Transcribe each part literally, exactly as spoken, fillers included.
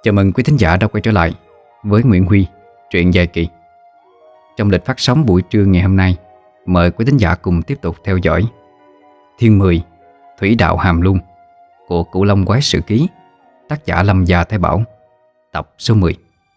Chào mừng quý thính giả đã quay trở lại với Nguyễn Huy, truyện dài kỳ. Trong lịch phát sóng buổi trưa ngày hôm nay, mời quý thính giả cùng tiếp tục theo dõi Thiên mười, Thủy đạo Hàm Luân của Cửu Long Quái Sự Ký, tác giả Lâm Gia Thái Bảo, tập số mười.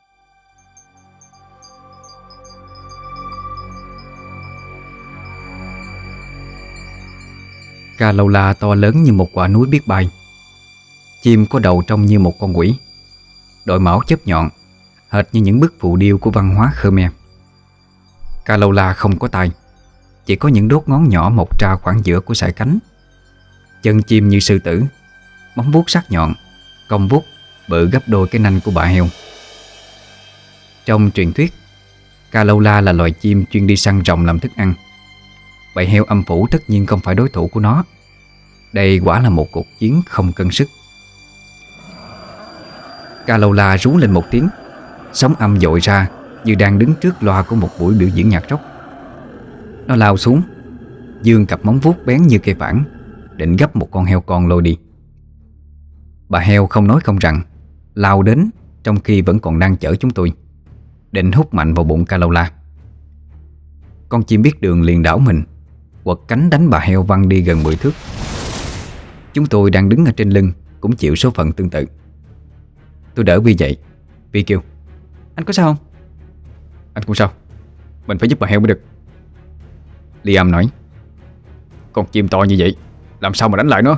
Ca Lâu La to lớn như một quả núi biết bay. Chim có đầu trông như một con quỷ, đội mão chớp nhọn, hệt như những bức phù điêu của văn hóa Khmer. Ca Lâu La không có tai, chỉ có những đốt ngón nhỏ mọc ra khoảng giữa của sải cánh. Chân chim như sư tử, móng vuốt sắc nhọn, cong vuốt bự gấp đôi cái nanh của bà heo. Trong truyền thuyết, Ca Lâu La là loài chim chuyên đi săn rồng làm thức ăn. Bầy heo âm phủ tất nhiên không phải đối thủ của nó. Đây quả là một cuộc chiến không cân sức. Ca Lâu La rú lên một tiếng, sóng âm dội ra như đang đứng trước loa của một buổi biểu diễn nhạc rock. Nó lao xuống, giương cặp móng vuốt bén như cây phản, định gấp một con heo con lôi đi. Bà heo không nói không rằng, lao đến trong khi vẫn còn đang chở chúng tôi, định hút mạnh vào bụng Ca Lâu La. Con chim biết đường liền đảo mình, quật cánh đánh bà heo văng đi gần mười thước. Chúng tôi đang đứng ở trên lưng cũng chịu số phận tương tự. Tôi đỡ Vi dậy. Vi kêu: "Anh có sao không?" "Anh không sao, mình phải giúp bà heo mới được." Liam nói: "Con chim to như vậy, làm sao mà đánh lại nó?"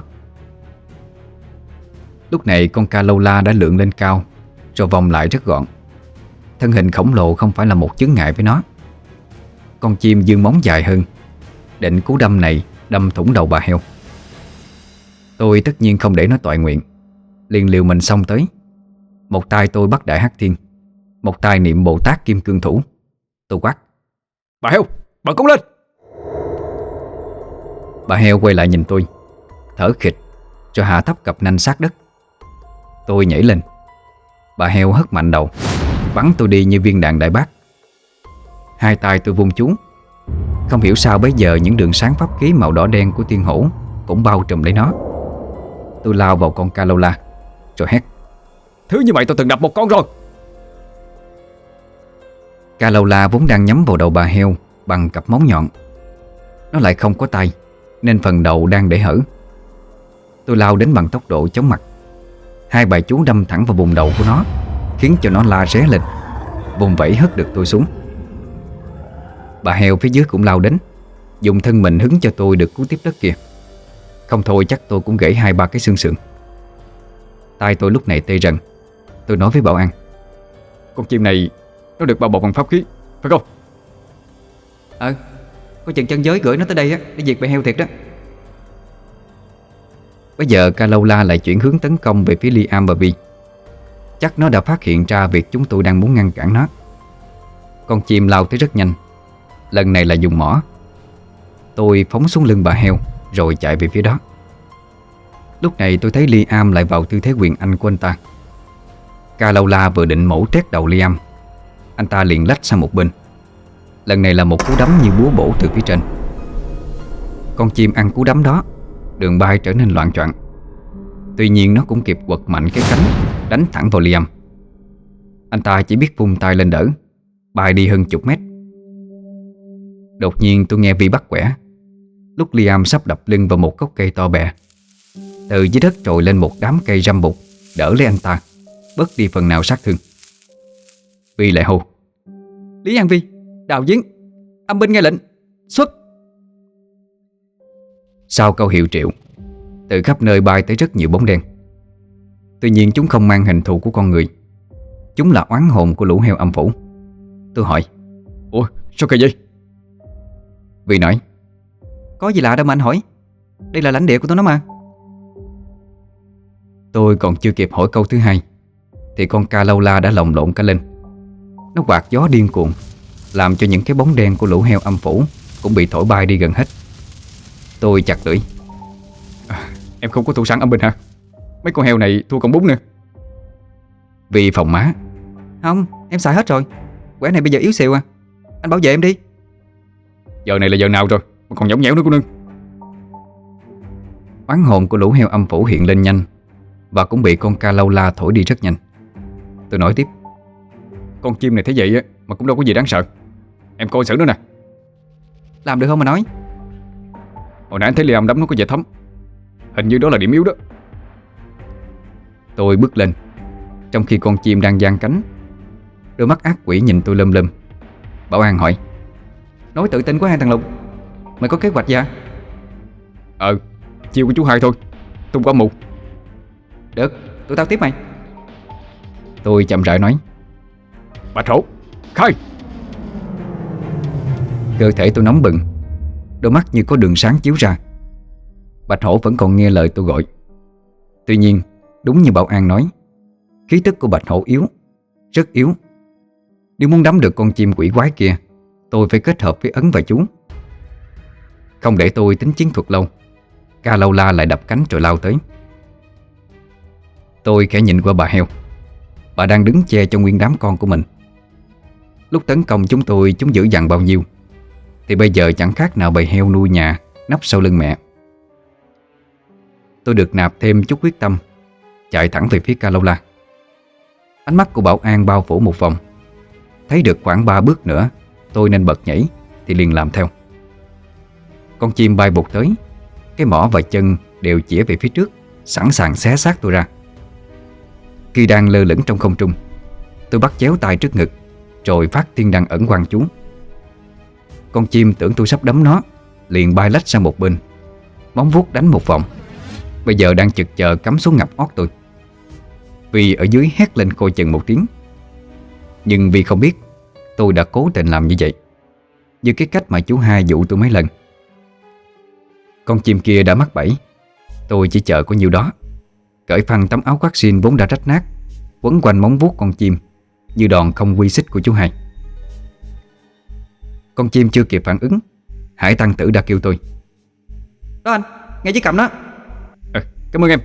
Lúc này con Ca Lâu La đã lượn lên cao, rồi vòng lại rất gọn. Thân hình khổng lồ không phải là một chướng ngại với nó. Con chim dương móng dài hơn, định cú đâm này đâm thủng đầu bà heo. Tôi tất nhiên không để nó toại nguyện, liền liều mình xông tới. Một tay tôi bắt Đại Hắc Thiên, một tay niệm Bồ Tát Kim Cương Thủ. Tôi quát: "Bà heo, bà cút lên!" Bà heo quay lại nhìn tôi, thở khịch, rồi hạ thấp cặp nanh sát đất. Tôi nhảy lên. Bà heo hất mạnh đầu, bắn tôi đi như viên đạn đại bác. Hai tay tôi vung chú. Không hiểu sao bấy giờ những đường sáng pháp khí màu đỏ đen của Thiên Hổ cũng bao trùm lấy nó. Tôi lao vào con Ca Lâu La, rồi hét: "Thứ như vậy tôi từng đập một con rồi!" Ca Lâu La vốn đang nhắm vào đầu bà heo bằng cặp móng nhọn. Nó lại không có tay, nên phần đầu đang để hở. Tôi lao đến bằng tốc độ chóng mặt. Hai bài chú đâm thẳng vào vùng đầu của nó, khiến cho nó la ré lên, vùng vẫy hất được tôi xuống. Bà heo phía dưới cũng lao đến, dùng thân mình hứng cho tôi được cú tiếp đất kia. Không thôi chắc tôi cũng gãy hai ba cái xương sườn. Tay tôi lúc này tê rần. Tôi nói với Bảo An: "Con chim này nó được bao bọc bằng pháp khí, phải không?" Ờ, có chừng chân giới gửi nó tới đây á, để diệt bầy heo thiệt đó. Bây giờ Ca Lâu La lại chuyển hướng tấn công về phía Liam và Vi. Chắc nó đã phát hiện ra việc chúng tôi đang muốn ngăn cản nó. Con chim lao tới rất nhanh. Lần này là dùng mỏ. Tôi phóng xuống lưng bà heo, rồi chạy về phía đó. Lúc này tôi thấy Liam lại vào tư thế quyền anh của anh ta. Ca Lâu La vừa định mổ trét đầu Liam, anh ta liền lách sang một bên. Lần này là một cú đấm như búa bổ từ phía trên. Con chim ăn cú đấm đó, đường bay trở nên loạn choạng. Tuy nhiên nó cũng kịp quật mạnh cái cánh, đánh thẳng vào Liam. Anh ta chỉ biết vung tay lên đỡ, bay đi hơn chục mét. Đột nhiên tôi nghe Vi bắt quẻ. Lúc Liam sắp đập lưng vào một gốc cây to bè, từ dưới đất trồi lên một đám cây răm bụt, đỡ lấy anh ta, bớt đi phần nào sát thương. Vi lại hô: "Lý An Vi, đào giếng, âm binh nghe lệnh, xuất!" Sau câu hiệu triệu, từ khắp nơi bay tới rất nhiều bóng đen. Tuy nhiên chúng không mang hình thù của con người. Chúng là oán hồn của lũ heo âm phủ. Tôi hỏi: "Ủa, sao kỳ vậy?" Vi nói: "Có gì lạ đâu mà anh hỏi, đây là lãnh địa của tụi nó mà." Tôi còn chưa kịp hỏi câu thứ hai thì con Ca Lâu La đã lồng lộn cả lên. Nó quạt gió điên cuồng, làm cho những cái bóng đen của lũ heo âm phủ cũng bị thổi bay đi gần hết. Tôi chặt lưỡi: à, "Em không có thủ sẵn âm binh hả? Mấy con heo này thua con bún nữa." Vi phòng má: "Không, em xài hết rồi. Quẻ này bây giờ yếu xìu à. Anh bảo vệ em đi." "Giờ này là giờ nào rồi mà còn nhõng nhẽo nữa cô nương?" Oán hồn của lũ heo âm phủ hiện lên nhanh, và cũng bị con Ca Lâu La thổi đi rất nhanh. Tôi nói tiếp. Con chim này thế vậy á mà cũng đâu có gì đáng sợ. Em coi xử nó nè. Làm được không mà nói. Hồi nãy anh thấy Liam đấm nó có vẻ thấm. Hình như đó là điểm yếu đó. Tôi bước lên, trong khi con chim đang giang cánh. Đôi mắt ác quỷ nhìn tôi lum lum. Bảo An hỏi: nói tự tin quá hai thằng Lục, mày có kế hoạch gì hả? Ờ, chiêu của chú hai thôi, tung quả mù. Được, tụi tao tiếp mày. Tôi chậm rãi nói: Bạch hổ, khai. Cơ thể tôi nóng bừng, đôi mắt như có đường sáng chiếu ra. Bạch hổ vẫn còn nghe lời tôi gọi. Tuy nhiên, đúng như Bảo An nói, khí tức của bạch hổ yếu, rất yếu. Nếu muốn đắm được con chim quỷ quái kia, tôi phải kết hợp với ấn và chú. Không để tôi tính chiến thuật lâu, Ca Lâu La lại đập cánh rồi lao tới. Tôi khẽ nhìn qua bà heo. Bà đang đứng che cho nguyên đám con của mình. Lúc tấn công chúng tôi, chúng dữ dằn bao nhiêu thì bây giờ chẳng khác nào bầy heo nuôi nhà nấp sau lưng mẹ. Tôi được nạp thêm chút quyết tâm, chạy thẳng về phía Ca Lâu La. Ánh mắt của Bảo An bao phủ một vòng. Thấy được khoảng ba bước nữa tôi nên bật nhảy thì liền làm theo. Con chim bay vụt tới, cái mỏ và chân đều chĩa về phía trước, sẵn sàng xé xác tôi ra. Khi đang lơ lửng trong không trung, tôi bắt chéo tay trước ngực, rồi phát thiên đăng ẩn quang chú. Con chim tưởng tôi sắp đấm nó, liền bay lách sang một bên, móng vuốt đánh một vòng. Bây giờ đang chực chờ cắm xuống ngập ót tôi. Vì ở dưới hét lên coi chừng một tiếng. Nhưng vì không biết tôi đã cố tình làm như vậy, như cái cách mà chú hai dụ tôi mấy lần. Con chim kia đã mắc bẫy. Tôi chỉ chờ có nhiêu đó, cởi phăng tấm áo khoác xin vốn đã rách nát, quấn quanh móng vuốt con chim như đòn không quy xích của chú hai. Con chim chưa kịp phản ứng, Hải Tăng Tử đã kêu tôi: đó anh, nghe chiếc cầm đó. À, cảm ơn em.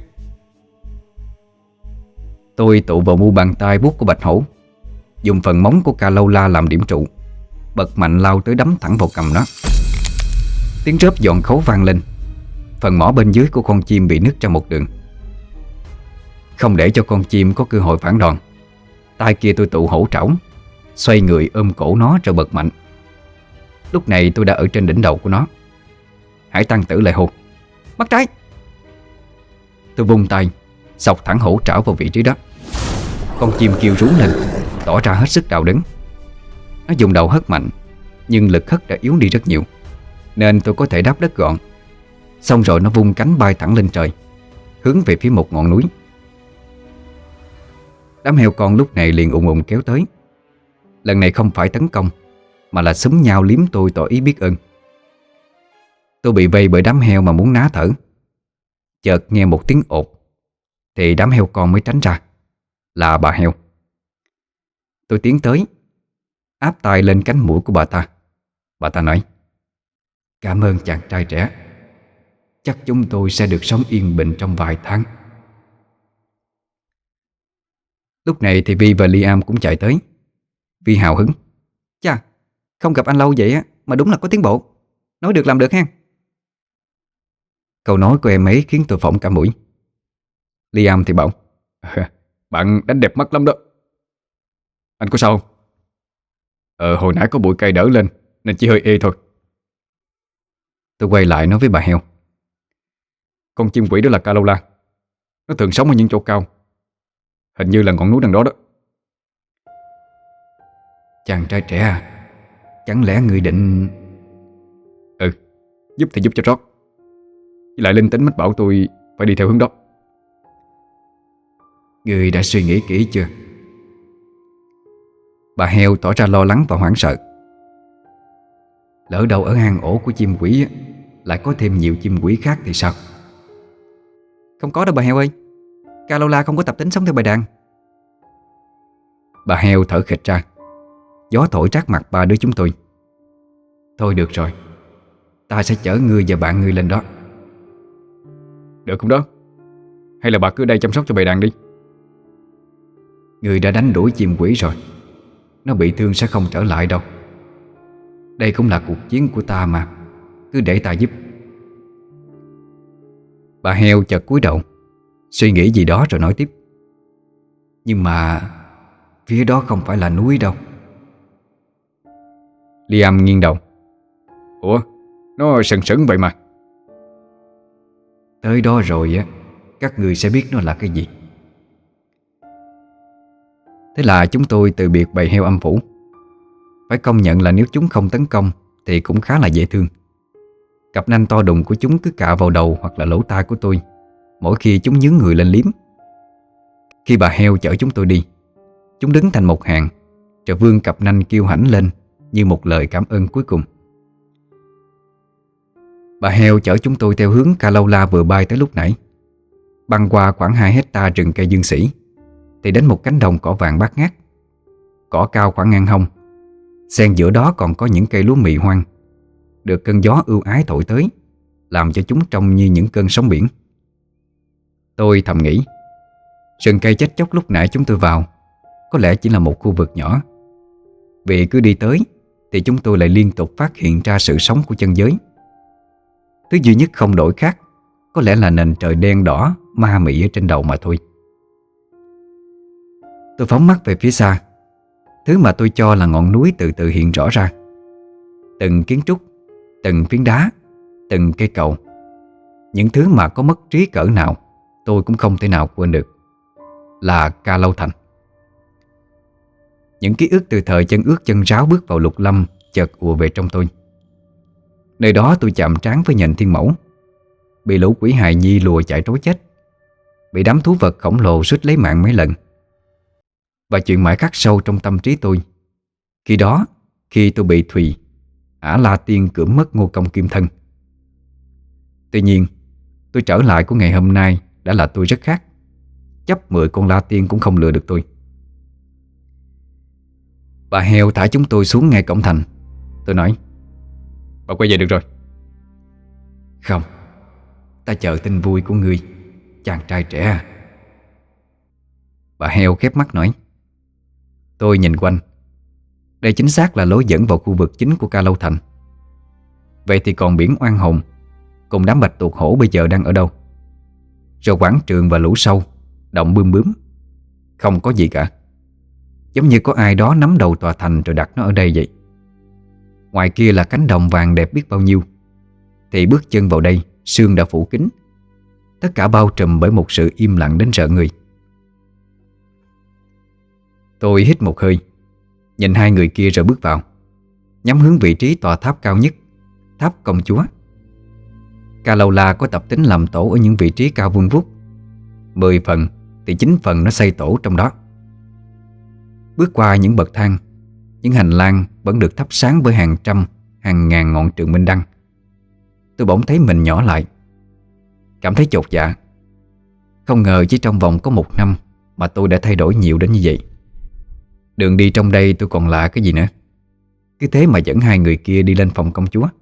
Tôi tụ vào mu bàn tay buốt của bạch hổ, dùng phần móng của Ca Lâu La làm điểm trụ, bật mạnh lao tới đấm thẳng vào cầm nó. Tiếng rớp giòn khấu vang lên. Phần mỏ bên dưới của con chim bị nứt ra một đường. Không để cho con chim có cơ hội phản đòn, tay kia tôi tụ hổ trảo, xoay người ôm cổ nó rồi bật mạnh. Lúc này tôi đã ở trên đỉnh đầu của nó. Hải Tăng Tử lại hô: mắt trái. Tôi vung tay xộc thẳng hổ trảo vào vị trí đó. Con chim kêu rú lên, tỏ ra hết sức đau đớn. Nó dùng đầu hất mạnh, nhưng lực hất đã yếu đi rất nhiều, nên tôi có thể đáp đất gọn. Xong rồi nó vung cánh bay thẳng lên trời, hướng về phía một ngọn núi. Đám heo con lúc này liền ùng ùng kéo tới. Lần này không phải tấn công, mà là xúm nhau liếm tôi tỏ ý biết ơn. Tôi bị vây bởi đám heo mà muốn ná thở. Chợt nghe một tiếng ột, thì đám heo con mới tránh ra. Là bà heo. Tôi tiến tới, áp tay lên cánh mũi của bà ta. Bà ta nói: cảm ơn chàng trai trẻ, chắc chúng tôi sẽ được sống yên bình trong vài tháng. Lúc này thì Vi và Liam cũng chạy tới. Vi hào hứng: chà, không gặp anh lâu vậy á mà đúng là có tiến bộ. Nói được làm được ha. Câu nói của em ấy khiến tôi phỏng cả mũi. Liam thì bảo: bạn đánh đẹp mắt lắm đó. Anh có sao không? Ờ, hồi nãy có bụi cây đỡ lên nên chỉ hơi ê thôi. Tôi quay lại nói với bà heo: con chim quỷ đó là Ca Lâu La. Nó thường sống ở những chỗ cao, hình như là ngọn núi đằng đó đó. Chàng trai trẻ à, chẳng lẽ người định... Ừ, giúp thì giúp cho rót. Với lại linh tính mách bảo tôi phải đi theo hướng đó. Người đã suy nghĩ kỹ chưa? Bà heo tỏ ra lo lắng và hoảng sợ. Lỡ đâu ở hang ổ của chim quỷ lại có thêm nhiều chim quỷ khác thì sao? Không có đâu bà heo ơi, Ca Lâu La không có tập tính sống theo bầy đàn. Bà heo thở khịch ra. Gió thổi trát mặt ba đứa chúng tôi. Thôi được rồi, ta sẽ chở ngươi và bạn ngươi lên đó. Được không đó? Hay là bà cứ đây chăm sóc cho bầy đàn đi. Ngươi đã đánh đuổi chim quỷ rồi, nó bị thương sẽ không trở lại đâu. Đây cũng là cuộc chiến của ta mà, cứ để ta giúp. Bà heo chợt cúi đầu, suy nghĩ gì đó rồi nói tiếp: nhưng mà Phía đó không phải là núi đâu. Liam nghiêng đầu. Ủa, nó sừng sững vậy mà. Tới đó rồi á, các người sẽ biết nó là cái gì. Thế là chúng tôi từ biệt bầy heo âm phủ. Phải công nhận là nếu chúng không tấn công thì cũng khá là dễ thương. Cặp nanh to đùng của chúng cứ cạ vào đầu hoặc là lỗ tai của tôi mỗi khi chúng nhướng người lên liếm. Khi bà heo chở chúng tôi đi, chúng đứng thành một hàng rồi vươn cặp nanh kêu hãnh lên như một lời cảm ơn cuối cùng. Bà heo chở chúng tôi theo hướng Kalaula vừa bay tới lúc nãy, băng qua khoảng hai hecta rừng cây dương sĩ thì đến một cánh đồng cỏ vàng bát ngát. Cỏ cao khoảng ngang hông, xen giữa đó còn có những cây lúa mì hoang, được cơn gió ưu ái thổi tới, làm cho chúng trông như những cơn sóng biển. Tôi thầm nghĩ, rừng cây chết chóc lúc nãy chúng tôi vào có lẽ chỉ là một khu vực nhỏ. Vì cứ đi tới thì chúng tôi lại liên tục phát hiện ra sự sống của chân giới. Thứ duy nhất không đổi khác có lẽ là nền trời đen đỏ ma mị ở trên đầu mà thôi. Tôi phóng mắt về phía xa. Thứ mà tôi cho là ngọn núi từ từ hiện rõ ra. Từng kiến trúc, từng phiến đá, từng cây cầu. Những thứ mà có mất trí cỡ nào tôi cũng không thể nào quên được. Là Ca Lâu Thành. Những ký ức từ thời chân ướt chân ráo bước vào lục lâm chợt ùa về trong tôi. Nơi đó tôi chạm trán với nhện thiên mẫu, bị lũ quỷ hài nhi lùa chạy trối chết, bị đám thú vật khổng lồ suýt lấy mạng mấy lần. Và chuyện mãi khắc sâu trong tâm trí tôi, khi đó, khi tôi bị Thùy, Ả La Tiên cưỡng mất Ngô Công Kim Thân. Tuy nhiên, tôi trở lại của ngày hôm nay đã là tôi rất khác. Chấp mười con La Tiên cũng không lừa được tôi. Bà heo thả chúng tôi xuống ngay cổng thành. Tôi nói, bà quay về được rồi. Không, ta chờ tin vui của ngươi, chàng trai trẻ à. Bà heo khép mắt nói. Tôi nhìn quanh. Đây chính xác là lối dẫn vào khu vực chính của Ca Lâu Thành. Vậy thì còn biển oan hồn cùng đám bạch tuộc hổ bây giờ đang ở đâu? Rồi quảng trường và lũ sâu, động bươm bướm, không có gì cả. Giống như có ai đó nắm đầu tòa thành rồi đặt nó ở đây vậy. Ngoài kia là cánh đồng vàng đẹp biết bao nhiêu, thì bước chân vào đây sương đã phủ kín. Tất cả bao trùm bởi một sự im lặng đến rợn người. Tôi hít một hơi, nhìn hai người kia rồi bước vào, nhắm hướng vị trí tòa tháp cao nhất, tháp công chúa. Ca Lâu La có tập tính làm tổ ở những vị trí cao vuông vút. Mười phần thì chín phần nó xây tổ trong đó. Bước qua những bậc thang, những hành lang vẫn được thắp sáng bởi hàng trăm, hàng ngàn ngọn trường minh đăng. Tôi bỗng thấy mình nhỏ lại, cảm thấy chột dạ. Không ngờ chỉ trong vòng có một năm mà tôi đã thay đổi nhiều đến như vậy. Đường đi trong đây tôi còn lạ cái gì nữa. Cứ thế mà dẫn hai người kia đi lên phòng công chúa.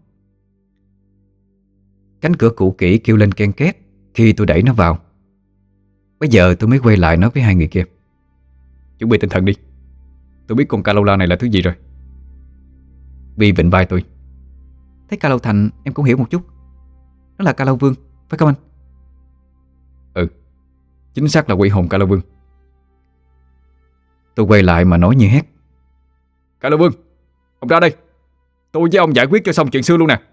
Cánh cửa cũ kỹ kêu lên ken két khi tôi đẩy nó vào. Bây giờ tôi mới quay lại nói với hai người kia, chuẩn bị tinh thần đi, tôi biết con Ca Lâu La này là thứ gì rồi. Vi vịnh vai tôi. Thấy Ca Lâu Thành em cũng hiểu một chút. Nó là Ca Lâu Vương, phải không anh? Ừ, chính xác là quỷ hồn Ca Lâu Vương. Tôi quay lại mà nói như hét, Ca Lâu Vương, ông ra đây, tôi với ông giải quyết cho xong chuyện xưa luôn nè.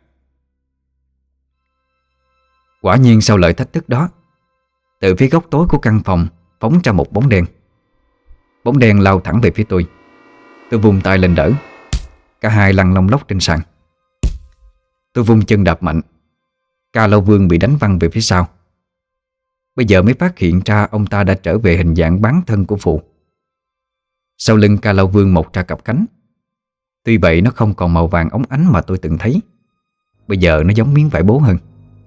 Quả nhiên sau lời thách thức đó, từ phía góc tối của căn phòng phóng ra một bóng đen. Bóng đen lao thẳng về phía tôi. Tôi vùng tay lên đỡ. Cả hai lăn lông lốc trên sàn. Tôi vung chân đạp mạnh. Ca Lâu Vương bị đánh văng về phía sau. Bây giờ mới phát hiện ra ông ta đã trở về hình dạng bán thân của phụ. Sau lưng Ca Lâu Vương mọc ra cặp cánh. Tuy vậy nó không còn màu vàng óng ánh mà tôi từng thấy. Bây giờ nó giống miếng vải bố hơn.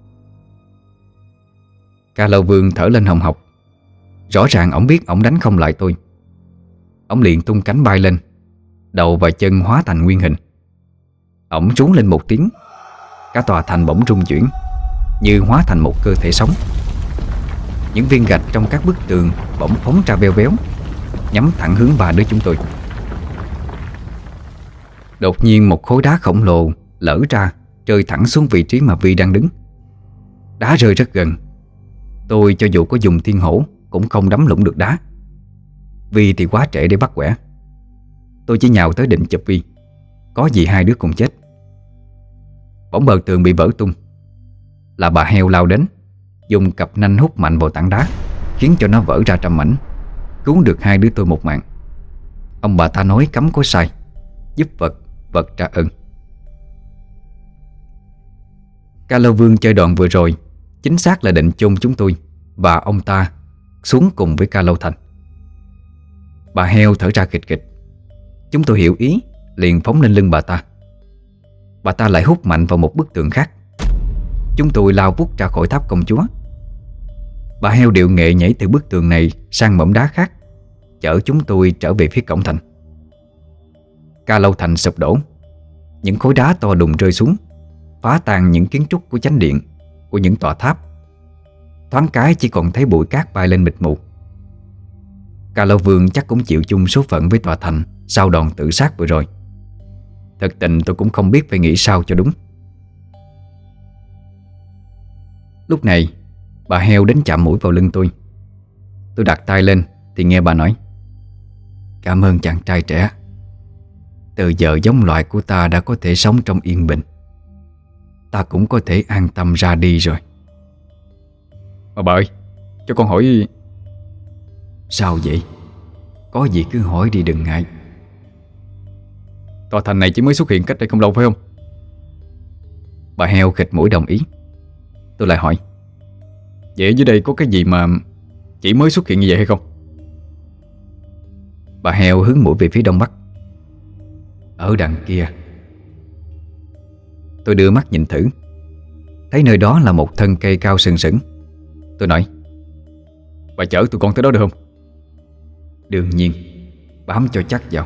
Ca Lâu Vương thở lên hồng hộc. Rõ ràng ổng biết ổng đánh không lại tôi. Ổng liền tung cánh bay lên, đầu và chân hóa thành nguyên hình. Ổng rú lên một tiếng. Cả tòa thành bỗng rung chuyển, như hóa thành một cơ thể sống. Những viên gạch trong các bức tường bỗng phóng ra veo véo, nhắm thẳng hướng ba đứa chúng tôi. Đột nhiên một khối đá khổng lồ lở ra, rơi thẳng xuống vị trí mà Vi đang đứng. Đá rơi rất gần. Tôi cho dù có dùng thiên hổ cũng không đắm lũng được đá. Vi thì quá trễ để bắt quẻ. Tôi chỉ nhào tới định chụp Vi, có gì hai đứa cùng chết. Bỗng bờ tường bị vỡ tung. Là bà heo lao đến, dùng cặp nanh hút mạnh vào tảng đá, khiến cho nó vỡ ra trăm mảnh, cứu được hai đứa tôi một mạng. Ông bà ta nói cấm có sai, giúp vật, vật trả ơn. Ca Lâu Vương chơi đoạn vừa rồi chính xác là định chôn chúng tôi và ông ta xuống cùng với Ca Lâu Thành. Bà heo thở ra khịch khịch. Chúng tôi hiểu ý, liền phóng lên lưng bà ta. Bà ta lại hút mạnh vào một bức tường khác. Chúng tôi lao vút ra khỏi tháp công chúa. Bà heo điệu nghệ nhảy từ bức tường này sang mỏm đá khác, chở chúng tôi trở về phía cổng thành. Ca Lâu Thành sụp đổ. Những khối đá to đùng rơi xuống, phá tan những kiến trúc của chánh điện, của những tòa tháp. Thoáng cái chỉ còn thấy bụi cát bay lên mịt mù. Ca Lâu Vương chắc cũng chịu chung số phận với tòa thành sau đòn tự sát vừa rồi. Thật tình tôi cũng không biết phải nghĩ sao cho đúng. Lúc này bà heo đến chạm mũi vào lưng tôi. Tôi đặt tay lên thì nghe bà nói: "Cảm ơn chàng trai trẻ. Từ giờ giống loài của ta đã có thể sống trong yên bình. Ta cũng có thể an tâm ra đi rồi." Mà bà ơi, cho con hỏi. Sao vậy? Có gì cứ hỏi đi, đừng ngại. Tòa thành này chỉ mới xuất hiện cách đây không lâu phải không? Bà heo khịt mũi đồng ý. Tôi lại hỏi: Vậy ở dưới đây có cái gì mà chỉ mới xuất hiện như vậy hay không? Bà heo hướng mũi về phía đông bắc. Ở đằng kia. Tôi đưa mắt nhìn thử, thấy nơi đó là một thân cây cao sừng sững. Tôi nói: Bà chở tụi con tới đó được không? Đương nhiên, bám cho chắc vào.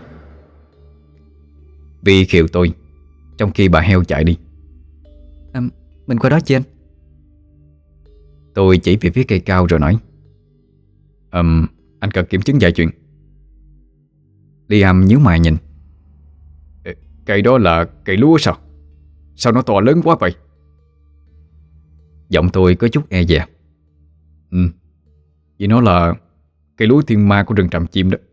Vi khiều tôi, trong khi bà heo chạy đi. À, mình qua đó chứ anh? Tôi chỉ về phía cây cao rồi nói: um, Anh cần kiểm chứng vài chuyện. Liam nhíu mày nhìn. Cây đó là cây lúa sao? Sao nó to lớn quá vậy? Giọng tôi có chút e dè. Ừ, vì nó là cây lúa thiên ma của rừng Tràm Chim đó.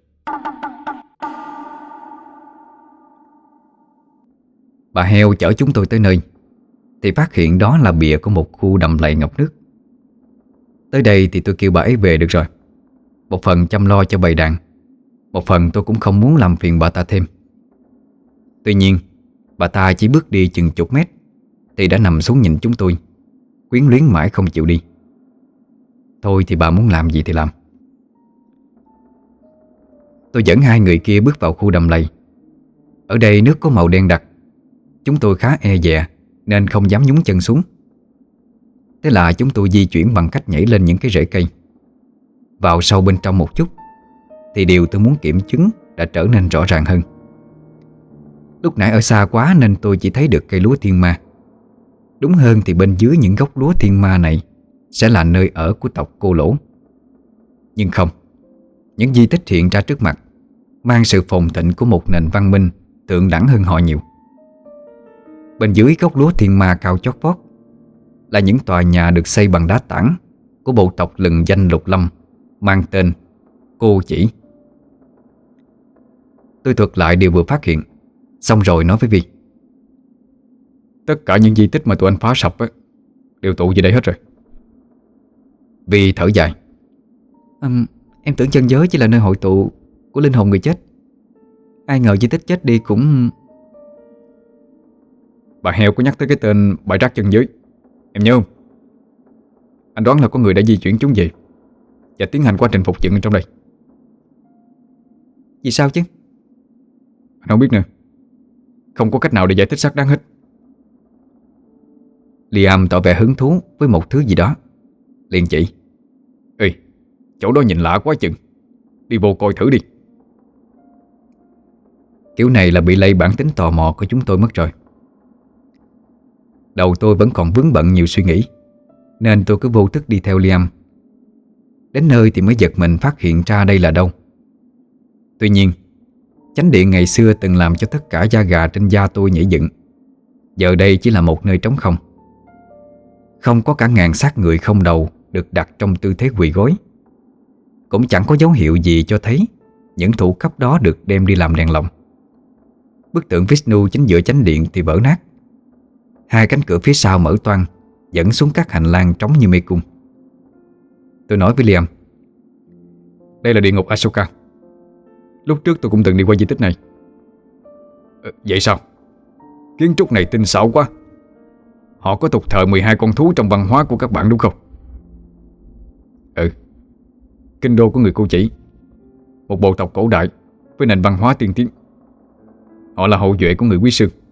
Bà heo chở chúng tôi tới nơi thì phát hiện đó là bìa của một khu đầm lầy ngập nước. Tới đây thì tôi kêu bà ấy về được rồi. Một phần chăm lo cho bầy đàn, một phần tôi cũng không muốn làm phiền bà ta thêm. Tuy nhiên bà ta chỉ bước đi chừng chục mét thì đã nằm xuống nhìn chúng tôi, quyến luyến mãi không chịu đi. Thôi thì bà muốn làm gì thì làm. Tôi dẫn hai người kia bước vào khu đầm lầy. Ở đây nước có màu đen đặc. Chúng tôi khá e dè nên không dám nhúng chân xuống. Thế là chúng tôi di chuyển bằng cách nhảy lên những cái rễ cây. Vào sâu bên trong một chút thì điều tôi muốn kiểm chứng đã trở nên rõ ràng hơn. Lúc nãy ở xa quá nên tôi chỉ thấy được cây lúa thiên ma. Đúng hơn thì bên dưới những gốc lúa thiên ma này sẽ là nơi ở của tộc Cô Lỗ. Nhưng không, những di tích hiện ra trước mặt mang sự phồn thịnh của một nền văn minh thượng đẳng hơn họ nhiều. Bên dưới gốc lúa thiên ma cao chót vót là những tòa nhà được xây bằng đá tảng của bộ tộc lừng danh lục lâm mang tên Cô Chỉ. Tôi thuật lại điều vừa phát hiện, xong rồi nói với Vi: Tất cả những di tích mà tụi anh phá sập á, đều tụ về đây hết rồi. Vi thở dài: um, Em tưởng chân giới chỉ là nơi hội tụ của linh hồn người chết. Ai ngờ di tích chết đi cũng... Bà heo có nhắc tới cái tên bãi rác chân giới, em nhớ không? Anh đoán là có người đã di chuyển chúng về và tiến hành quá trình phục dựng ở trong đây. Vì sao chứ? Anh không biết nữa. Không có cách nào để giải thích xác đáng hết. Liam tỏ vẻ hứng thú với một thứ gì đó, liền chỉ: Ê, chỗ đó nhìn lạ quá chừng. Đi vô coi thử đi. Kiểu này là bị lây bản tính tò mò của chúng tôi mất rồi. Đầu tôi vẫn còn vướng bận nhiều suy nghĩ, nên tôi cứ vô thức đi theo Liam. Đến nơi thì mới giật mình phát hiện ra đây là đâu. Tuy nhiên, chánh điện ngày xưa từng làm cho tất cả da gà trên da tôi nhảy dựng. Giờ đây chỉ là một nơi trống không. Không có cả ngàn xác người không đầu được đặt trong tư thế quỳ gối. Cũng chẳng có dấu hiệu gì cho thấy những thủ cấp đó được đem đi làm đèn lồng. Bức tượng Vishnu chính giữa chánh điện thì vỡ nát. Hai cánh cửa phía sau mở toang, dẫn xuống các hành lang trống như mê cung. Tôi nói với Liam: Đây là địa ngục Ashoka. Lúc trước tôi cũng từng đi qua di tích này. ờ, Vậy sao? Kiến trúc này tinh xảo quá. Họ có tục thờ mười hai con thú trong văn hóa của các bạn đúng không? Ừ. Kinh đô của người Cô Chỉ, một bộ tộc cổ đại với nền văn hóa tiên tiến. Họ là hậu duệ của người Quý Sương.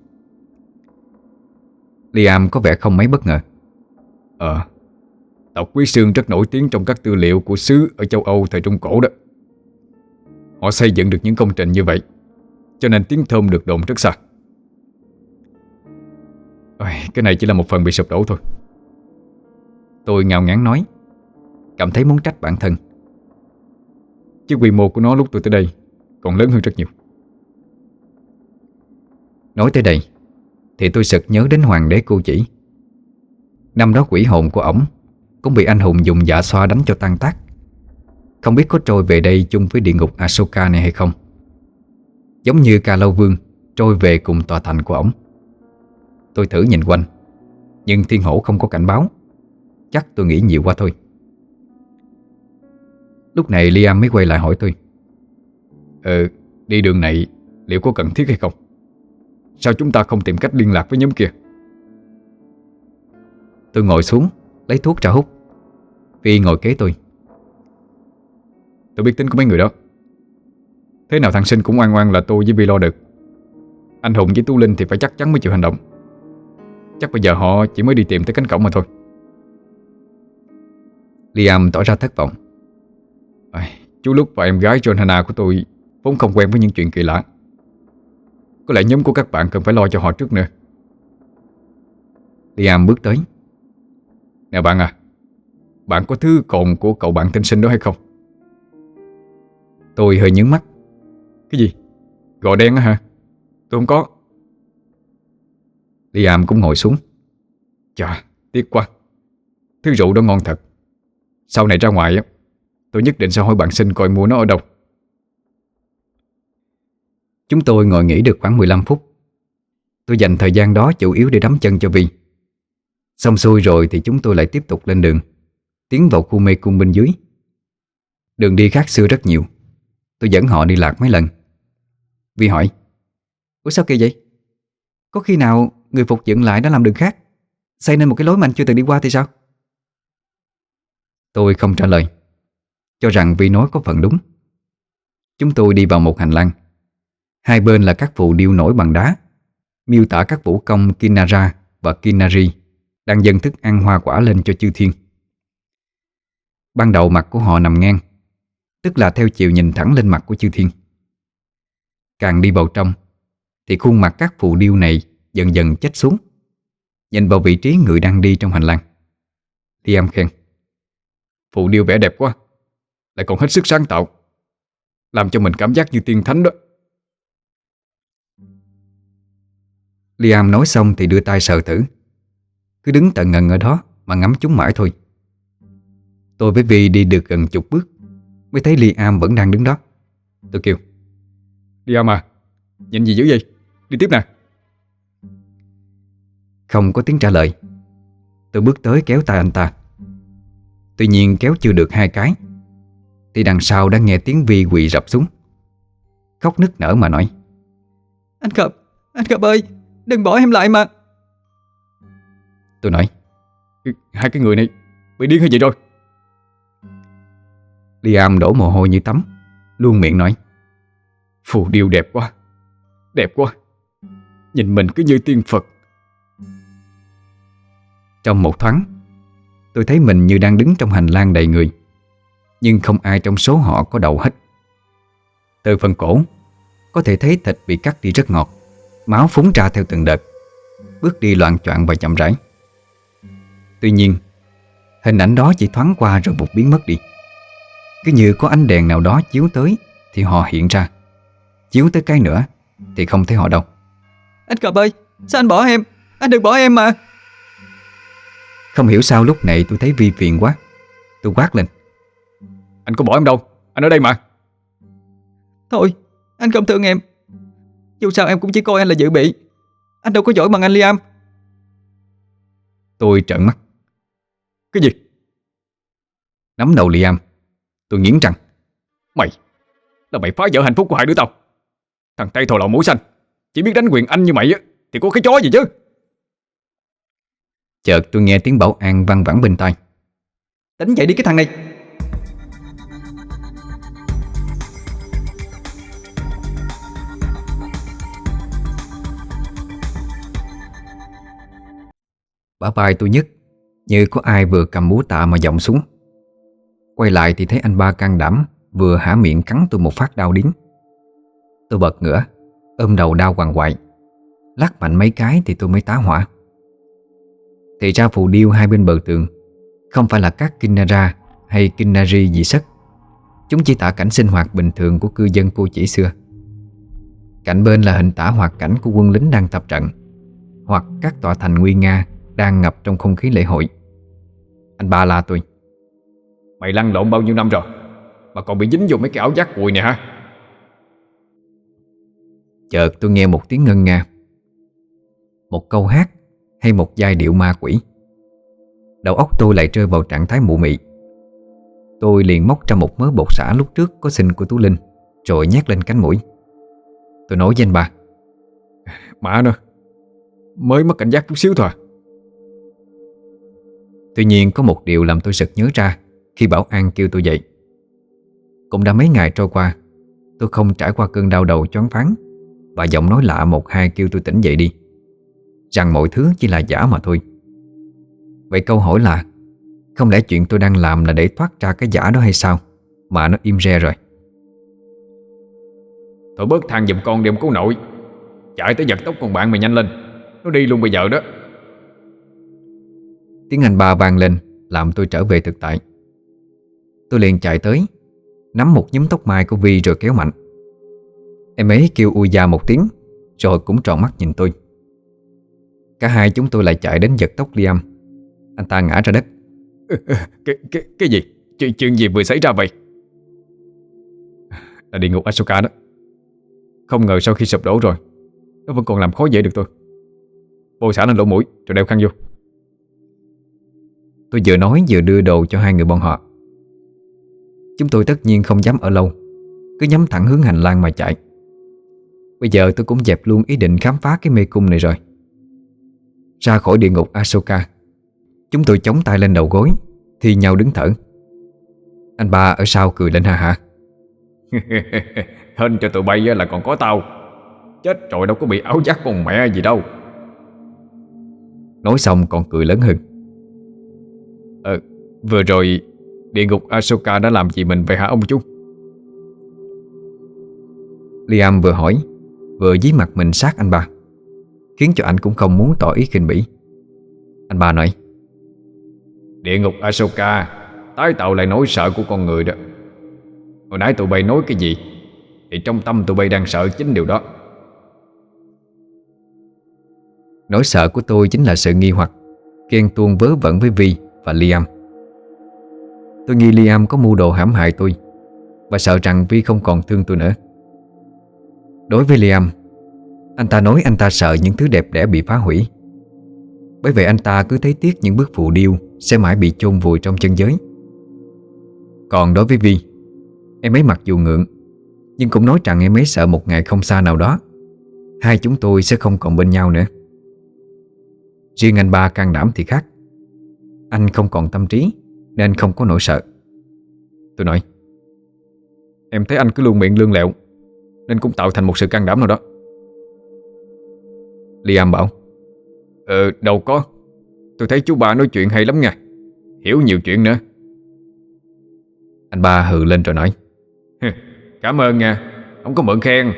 Liam có vẻ không mấy bất ngờ. Ờ Tộc Quý Sương rất nổi tiếng trong các tư liệu của xứ ở châu Âu thời Trung Cổ đó. Họ xây dựng được những công trình như vậy, cho nên tiếng thơm được đồn rất xa. Ôi, cái này chỉ là một phần bị sụp đổ thôi. Tôi ngao ngán nói, cảm thấy muốn trách bản thân. Chứ quy mô của nó lúc tôi tới đây còn lớn hơn rất nhiều. Nói tới đây thì tôi sực nhớ đến hoàng đế Cô Chỉ. Năm đó quỷ hồn của ổng cũng bị anh hùng dùng dạ xoa đánh cho tan tác. Không biết có trôi về đây chung với địa ngục Ashoka này hay không. Giống như Cà Lâu Vương trôi về cùng tòa thành của ổng. Tôi thử nhìn quanh, nhưng thiên hổ không có cảnh báo. Chắc tôi nghĩ nhiều quá thôi. Lúc này Liam mới quay lại hỏi tôi: Ừ, đi đường này liệu có cần thiết hay không? Sao chúng ta không tìm cách liên lạc với nhóm kia? Tôi ngồi xuống lấy thuốc ra hút. Phi ngồi kế tôi. Tôi biết tính của mấy người đó. Thế nào thằng Sinh cũng oan oan là tôi với Vi lo được. Anh Hùng với Tu Linh thì phải chắc chắn mới chịu hành động. Chắc bây giờ họ chỉ mới đi tìm tới cánh cổng mà thôi. Liam tỏ ra thất vọng. à, Chú Lúc và em gái John Hannah của tôi vốn không quen với những chuyện kỳ lạ. Có lẽ nhóm của các bạn cần phải lo cho họ trước nữa. Liam bước tới. Nè bạn à, bạn có thứ cồn của cậu bạn tên Sinh đó hay không? Tôi hơi nhướng mắt. Cái gì? Gò đen á hả? Tôi không có. Liam cũng ngồi xuống. Chà, tiếc quá. Thứ rượu đó ngon thật. Sau này ra ngoài á, tôi nhất định sẽ hỏi bạn Sinh coi mua nó ở đâu. Chúng tôi ngồi nghỉ được khoảng mười lăm phút. Tôi dành thời gian đó chủ yếu để đấm chân cho Vi. Xong xuôi rồi thì chúng tôi lại tiếp tục lên đường, tiến vào khu mê cung bên dưới. Đường đi khác xưa rất nhiều. Tôi dẫn họ đi lạc mấy lần. Vi hỏi: Ủa sao kỳ vậy? Có khi nào người phục dựng lại đã làm đường khác, xây nên một cái lối mà anh chưa từng đi qua thì sao? Tôi không trả lời, cho rằng Vi nói có phần đúng. Chúng tôi đi vào một hành lang. Hai bên là các phù điêu nổi bằng đá, miêu tả các vũ công Kinara và Kinari đang dâng thức ăn hoa quả lên cho chư thiên. Ban đầu mặt của họ nằm ngang, tức là theo chiều nhìn thẳng lên mặt của chư thiên. Càng đi vào trong thì khuôn mặt các phù điêu này dần dần chếch xuống, nhìn vào vị trí người đang đi trong hành lang. Liam khen: Phù điêu vẽ đẹp quá, lại còn hết sức sáng tạo, làm cho mình cảm giác như tiên thánh đó. Liam nói xong thì đưa tay sờ thử. Cứ đứng tận ngần ở đó mà ngắm chúng mãi thôi. Tôi với Vi đi được gần chục bước mới thấy Liam vẫn đang đứng đó. Tôi kêu: Liam à, nhìn gì dữ vậy? Đi tiếp nè. Không có tiếng trả lời. Tôi bước tới kéo tay anh ta. Tuy nhiên kéo chưa được hai cái thì đằng sau đã nghe tiếng Vi quỳ rập xuống, khóc nức nở mà nói: Anh Cập, anh Cập ơi, đừng bỏ em lại mà. Tôi nói: Hai cái người này bị điên hay gì rồi? Liam đổ mồ hôi như tắm, luôn miệng nói: Phù điêu đẹp quá, đẹp quá, nhìn mình cứ như tiên Phật. Trong một thoáng, tôi thấy mình như đang đứng trong hành lang đầy người, nhưng không ai trong số họ có đầu hết. Từ phần cổ có thể thấy thịt bị cắt đi rất ngọt, máu phúng ra theo từng đợt, bước đi loạng choạng và chậm rãi. Tuy nhiên, hình ảnh đó chỉ thoáng qua rồi vụt biến mất đi. Cứ như có ánh đèn nào đó chiếu tới thì họ hiện ra, chiếu tới cái nữa thì không thấy họ đâu. Anh Cập ơi, sao anh bỏ em? Anh đừng bỏ em mà. Không hiểu sao lúc này tôi thấy Vi phiền quá. Tôi quát lên: Anh có bỏ em đâu, anh ở đây mà. Thôi anh không thương em. Dù sao em cũng chỉ coi anh là dự bị. Anh đâu có giỏi bằng anh Liam. Tôi trợn mắt. Cái gì? Nắm đầu Liam, tôi nghiến răng. Mày Là mày phá vỡ hạnh phúc của hai đứa tao. Thằng tay thò lò mũi xanh chỉ biết đánh quyền anh như mày á thì có cái chó gì chứ. Chợt tôi nghe tiếng bảo an văng vẳng bên tai. Đánh dậy đi cái thằng này. Bả vai tôi nhức, như có ai vừa cầm búa tạ mà giọng xuống. Quay lại thì thấy anh ba can đảm vừa há miệng cắn tôi một phát đau điếng. Tôi bật ngửa, ôm đầu đau quằn quại. Lắc mạnh mấy cái thì tôi mới tá hỏa. Thì ra phù điêu hai bên bờ tường không phải là các Kinnara hay Kinnari gì sất. Chúng chỉ tả cảnh sinh hoạt bình thường của cư dân cô chỉ xưa. Cạnh bên là hình tả hoạt cảnh của quân lính đang tập trận, hoặc các tòa thành nguy nga đang ngập trong không khí lễ hội. Anh ba la tôi. Mày lăn lộn bao nhiêu năm rồi mà còn bị dính vô mấy cái ảo giác cùi này hả? Chợt tôi nghe một tiếng ngân nga. Một câu hát hay một giai điệu ma quỷ. Đầu óc tôi lại rơi vào trạng thái mụ mị. Tôi liền móc ra một mớ bột xả lúc trước có xin của Tú Linh, rồi nhét lên cánh mũi. Tôi nói với anh ba. Mã nó mới mất cảnh giác chút xíu thôi. Tuy nhiên có một điều làm tôi sực nhớ ra khi bảo an kêu tôi dậy. Cũng đã mấy ngày trôi qua, tôi không trải qua cơn đau đầu choáng váng và giọng nói lạ một hai kêu tôi tỉnh dậy đi, rằng mọi thứ chỉ là giả mà thôi. Vậy câu hỏi là, không lẽ chuyện tôi đang làm là để thoát ra cái giả đó hay sao mà nó im re rồi? Thôi bớt than giùm con đi ông cố nội. Chạy tới giật tóc con bạn mày nhanh lên. Nó đi luôn bây giờ đó. Tiếng anh ba vang lên làm tôi trở về thực tại. Tôi liền chạy tới, nắm một nhúm tóc mai của Vi rồi kéo mạnh. Em ấy kêu ui da một tiếng, rồi cũng tròn mắt nhìn tôi. Cả hai chúng tôi lại chạy đến giật tóc Liam. Anh ta ngã ra đất. Cái, cái, cái gì? Chuyện, chuyện gì vừa xảy ra vậy? Là địa ngục Ashoka đó. Không ngờ sau khi sụp đổ rồi nó vẫn còn làm khó dễ được tôi. Bôi xả lên lỗ mũi rồi đeo khăn vô. Tôi vừa nói vừa đưa đồ cho hai người bọn họ. Chúng tôi tất nhiên không dám ở lâu, cứ nhắm thẳng hướng hành lang mà chạy. Bây giờ tôi cũng dẹp luôn ý định khám phá cái mê cung này rồi. Ra khỏi địa ngục Ashoka, chúng tôi chống tay lên đầu gối thì nhau đứng thở. Anh ba ở sau cười lên ha hả. Hên cho tụi bay là còn có tao. Chết rồi đâu có bị áo giác con mẹ gì đâu. Nói xong còn cười lớn hơn. Ờ, vừa rồi địa ngục Ashoka đã làm gì mình vậy hả ông chú? Liam vừa hỏi vừa dí mặt mình sát anh ba, khiến cho anh cũng không muốn tỏ ý khinh bỉ. Anh ba nói: Địa ngục Ashoka tái tạo lại nỗi sợ của con người đó. Hồi nãy tụi bay nói cái gì thì trong tâm tụi bay đang sợ chính điều đó. Nỗi sợ của tôi chính là sự nghi hoặc, ghen tuông vớ vẩn với Vi và Liam. Tôi nghi Liam có mưu đồ hãm hại tôi, và sợ rằng Vi không còn thương tôi nữa. Đối với Liam, anh ta nói anh ta sợ những thứ đẹp đẽ bị phá hủy. Bởi vậy anh ta cứ thấy tiếc những bức phù điêu sẽ mãi bị chôn vùi trong chân giới. Còn đối với Vi, em ấy mặc dù ngượng, nhưng cũng nói rằng em ấy sợ một ngày không xa nào đó hai chúng tôi sẽ không còn bên nhau nữa. Riêng anh ba can đảm thì khác. Anh không còn tâm trí nên không có nỗi sợ. Tôi nói: Em thấy anh cứ luôn miệng lương lẹo nên cũng tạo thành một sự can đảm nào đó. Liam bảo: Ờ đâu có. Tôi thấy chú ba nói chuyện hay lắm nha, hiểu nhiều chuyện nữa. Anh ba hừ lên rồi nói: Cảm ơn nha, không có mượn khen.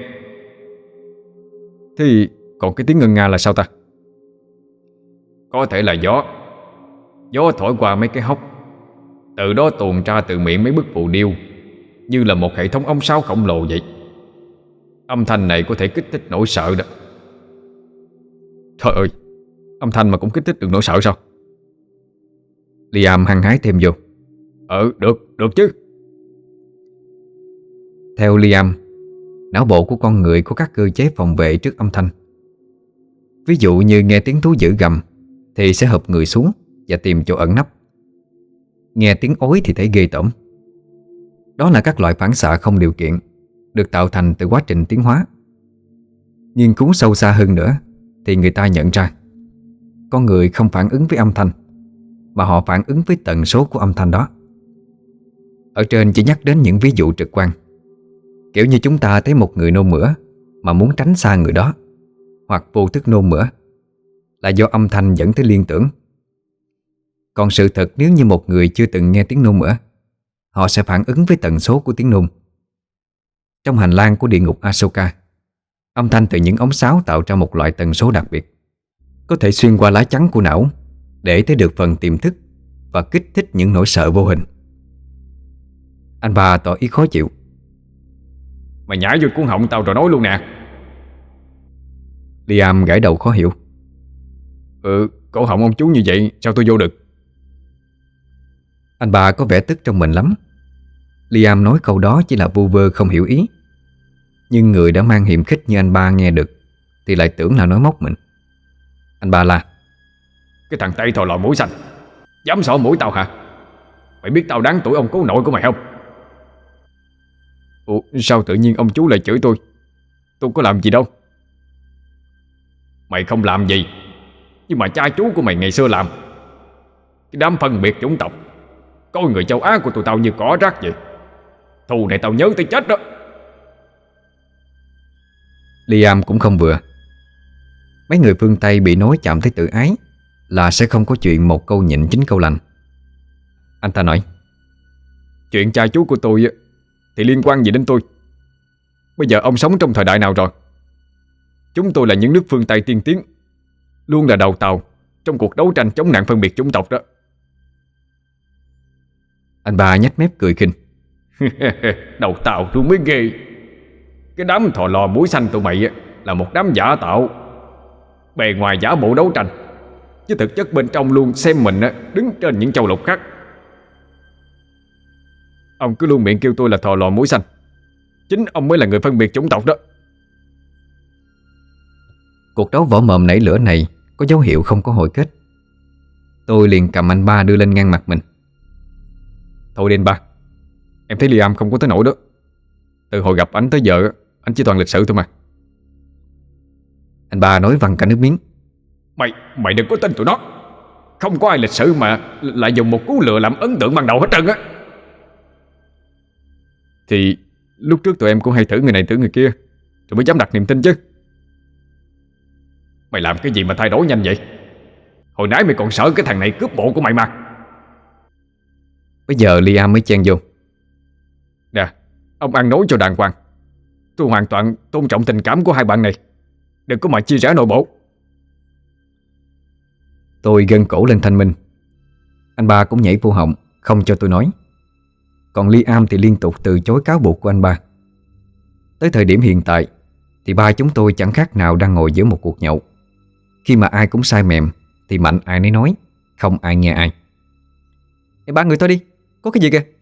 Thì còn cái tiếng ngân nga là sao ta? Có thể là gió. Gió thổi qua mấy cái hốc, từ đó tuôn ra từ miệng mấy bức phù điêu, như là một hệ thống ống sáo khổng lồ vậy. Âm thanh này có thể kích thích nỗi sợ đó. Trời ơi, âm thanh mà cũng kích thích được nỗi sợ sao? Liam hăng hái thêm vô: Ừ, được, được chứ. Theo Liam, não bộ của con người có các cơ chế phòng vệ trước âm thanh. Ví dụ như nghe tiếng thú dữ gầm thì sẽ hụp người xuống và tìm chỗ ẩn nấp. Nghe tiếng ối thì thấy ghê tởm. Đó là các loại phản xạ không điều kiện được tạo thành từ quá trình tiến hóa. Nghiên cứu sâu xa hơn nữa thì người ta nhận ra con người không phản ứng với âm thanh, mà họ phản ứng với tần số của âm thanh đó. Ở trên chỉ nhắc đến những ví dụ trực quan, kiểu như chúng ta thấy một người nôn mửa mà muốn tránh xa người đó, hoặc vô thức nôn mửa, là do âm thanh dẫn tới liên tưởng. Còn sự thật, nếu như một người chưa từng nghe tiếng nôn mửa, họ sẽ phản ứng với tần số của tiếng nôn. Trong hành lang của địa ngục Ashoka, âm thanh từ những ống sáo tạo ra một loại tần số đặc biệt, có thể xuyên qua lá chắn của não để tới được phần tiềm thức và kích thích những nỗi sợ vô hình. Anh ba tỏ ý khó chịu. Mày nhảy vô cuốn họng tao rồi nói luôn nè. Liam gãi đầu khó hiểu. Ừ, cổ họng ông chú như vậy sao tôi vô được? Anh ba có vẻ tức trong mình lắm. Liam nói câu đó chỉ là vu vơ không hiểu ý, nhưng người đã mang hiềm khích như anh ba nghe được thì lại tưởng là nói móc mình. Anh ba la: Cái thằng Tây thò lò mũi xanh, dám xỏ mũi tao hả? Mày biết tao đáng tuổi ông cố nội của mày không? Ủa, sao tự nhiên ông chú lại chửi tôi? Tôi có làm gì đâu. Mày không làm gì, nhưng mà cha chú của mày ngày xưa làm. Cái đám phân biệt chủng tộc, coi người châu Á của tụi tao như cỏ rác vậy. Thù này tao nhớ tới chết đó. Liam cũng không vừa. Mấy người phương Tây bị nói chạm tới tự ái là sẽ không có chuyện một câu nhịn chín câu lành. Anh ta nói: Chuyện cha chú của tôi thì liên quan gì đến tôi? Bây giờ ông sống trong thời đại nào rồi? Chúng tôi là những nước phương Tây tiên tiến, luôn là đầu tàu trong cuộc đấu tranh chống nạn phân biệt chủng tộc đó. Anh ba nhếch mép cười khinh. Đầu tàu tôi mới ghê. Cái đám thò lò mũi xanh tụi mày là một đám giả tạo. Bề ngoài giả bộ đấu tranh, chứ thực chất bên trong luôn xem mình đứng trên những châu lục khác. Ông cứ luôn miệng kêu tôi là thò lò mũi xanh, chính ông mới là người phân biệt chủng tộc đó. Cuộc đấu võ mồm nảy lửa này có dấu hiệu không có hồi kết. Tôi liền cầm anh ba đưa lên ngang mặt mình. Thôi đi anh ba, em thấy Liam không có tới nổi đó. Từ hồi gặp anh tới giờ, anh chỉ toàn lịch sự thôi mà. Anh ba nói văng cả nước miếng. Mày, mày đừng có tin tụi nó. Không có ai lịch sự mà lại dùng một cú lừa làm ấn tượng ban đầu hết trơn á. Thì lúc trước tụi em cũng hay thử người này thử người kia, rồi mới dám đặt niềm tin chứ. Mày làm cái gì mà thay đổi nhanh vậy? Hồi nãy mày còn sợ cái thằng này cướp bộ của mày mà. Bây giờ Liam mới chen vô. Nè, ông ăn nói cho đàng hoàng. Tôi hoàn toàn tôn trọng tình cảm của hai bạn này. Đừng có mà chia rẽ nội bộ. Tôi gân cổ lên thanh minh. Anh ba cũng nhảy vô họng, không cho tôi nói. Còn Liam thì liên tục từ chối cáo buộc của anh ba. Tới thời điểm hiện tại thì ba chúng tôi chẳng khác nào đang ngồi giữa một cuộc nhậu. Khi mà ai cũng sai mềm thì mạnh ai nấy nói, không ai nghe ai. Ê, ba người thôi đi, có cái gì kìa?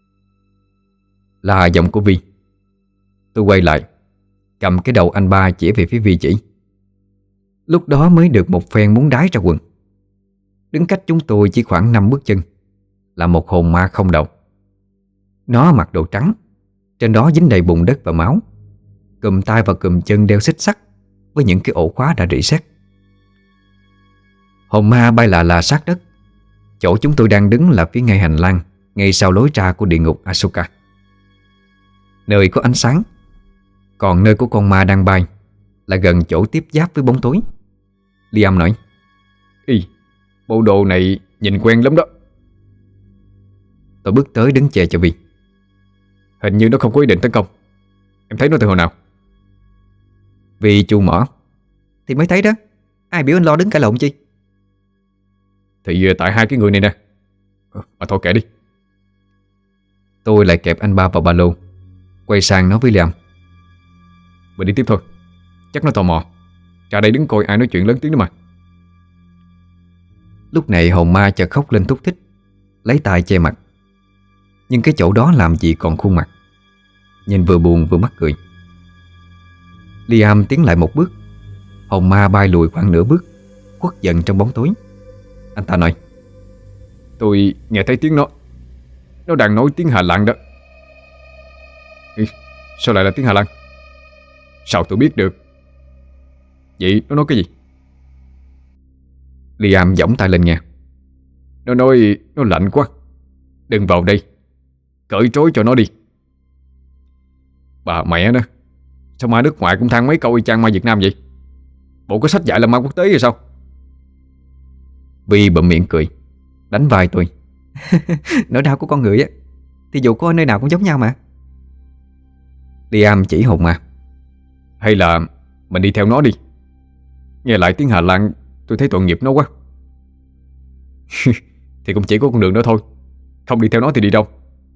Là giọng của Vi. Tôi quay lại, cầm cái đầu anh ba chỉ về phía Vi chỉ. Lúc đó mới được một phen muốn đái ra quần. Đứng cách chúng tôi chỉ khoảng năm bước chân là một hồn ma không đầu. Nó mặc đồ trắng, trên đó dính đầy bùn đất và máu, cùm tay và cùm chân đeo xích sắt với những cái ổ khóa đã rỉ sét. Hồn ma bay lạ là sát đất. Chỗ chúng tôi đang đứng là phía ngay hành lang, ngay sau lối ra của địa ngục Ashoka. Nơi có ánh sáng. Còn nơi của con ma đang bay là gần chỗ tiếp giáp với bóng tối. Liam nói: Ý, bộ đồ này nhìn quen lắm đó. Tôi bước tới đứng che cho Vi. Hình như nó không có ý định tấn công. Em thấy nó từ hồi nào? Vi chu mỏ. Thì mới thấy đó. Ai biểu anh lo đứng cãi lộn chi? Thì tại hai cái người này nè. Mà thôi kệ đi. Tôi lại kẹp anh ba vào ba lô, quay sang nói với Liam: Mình đi tiếp thôi. Chắc nó tò mò ra đây đứng coi ai nói chuyện lớn tiếng nữa mà. Lúc này hồn ma chợt khóc lên thúc thích, lấy tay che mặt. Nhưng cái chỗ đó làm gì còn khuôn mặt, nhìn vừa buồn vừa mắc cười. Liam tiến lại một bước. Hồn ma bay lùi khoảng nửa bước, khuất dần trong bóng tối. Anh ta nói: Tôi nghe thấy tiếng nó Nó đang nói tiếng Hà Lan đó. Ê, sao lại là tiếng Hà Lan? Sao tôi biết được? Vậy nó nói cái gì? Liam giỏng tay lên nghe. Nó nói nó lạnh quá, đừng vào đây, cởi trói cho nó đi. Bà mẹ đó, sao ma nước ngoài cũng than mấy câu y chang ma Việt Nam vậy? Bộ có sách dạy là ma quốc tế rồi sao? Vi bậm miệng cười, đánh vai tôi. Nỗi đau của con người á thì dù có ở nơi nào cũng giống nhau mà. Liam chỉ hồn ma: Hay là mình đi theo nó đi. Nghe lại tiếng Hà Lan tôi thấy tội nghiệp nó quá. Thì cũng chỉ có con đường đó thôi, không đi theo nó thì đi đâu.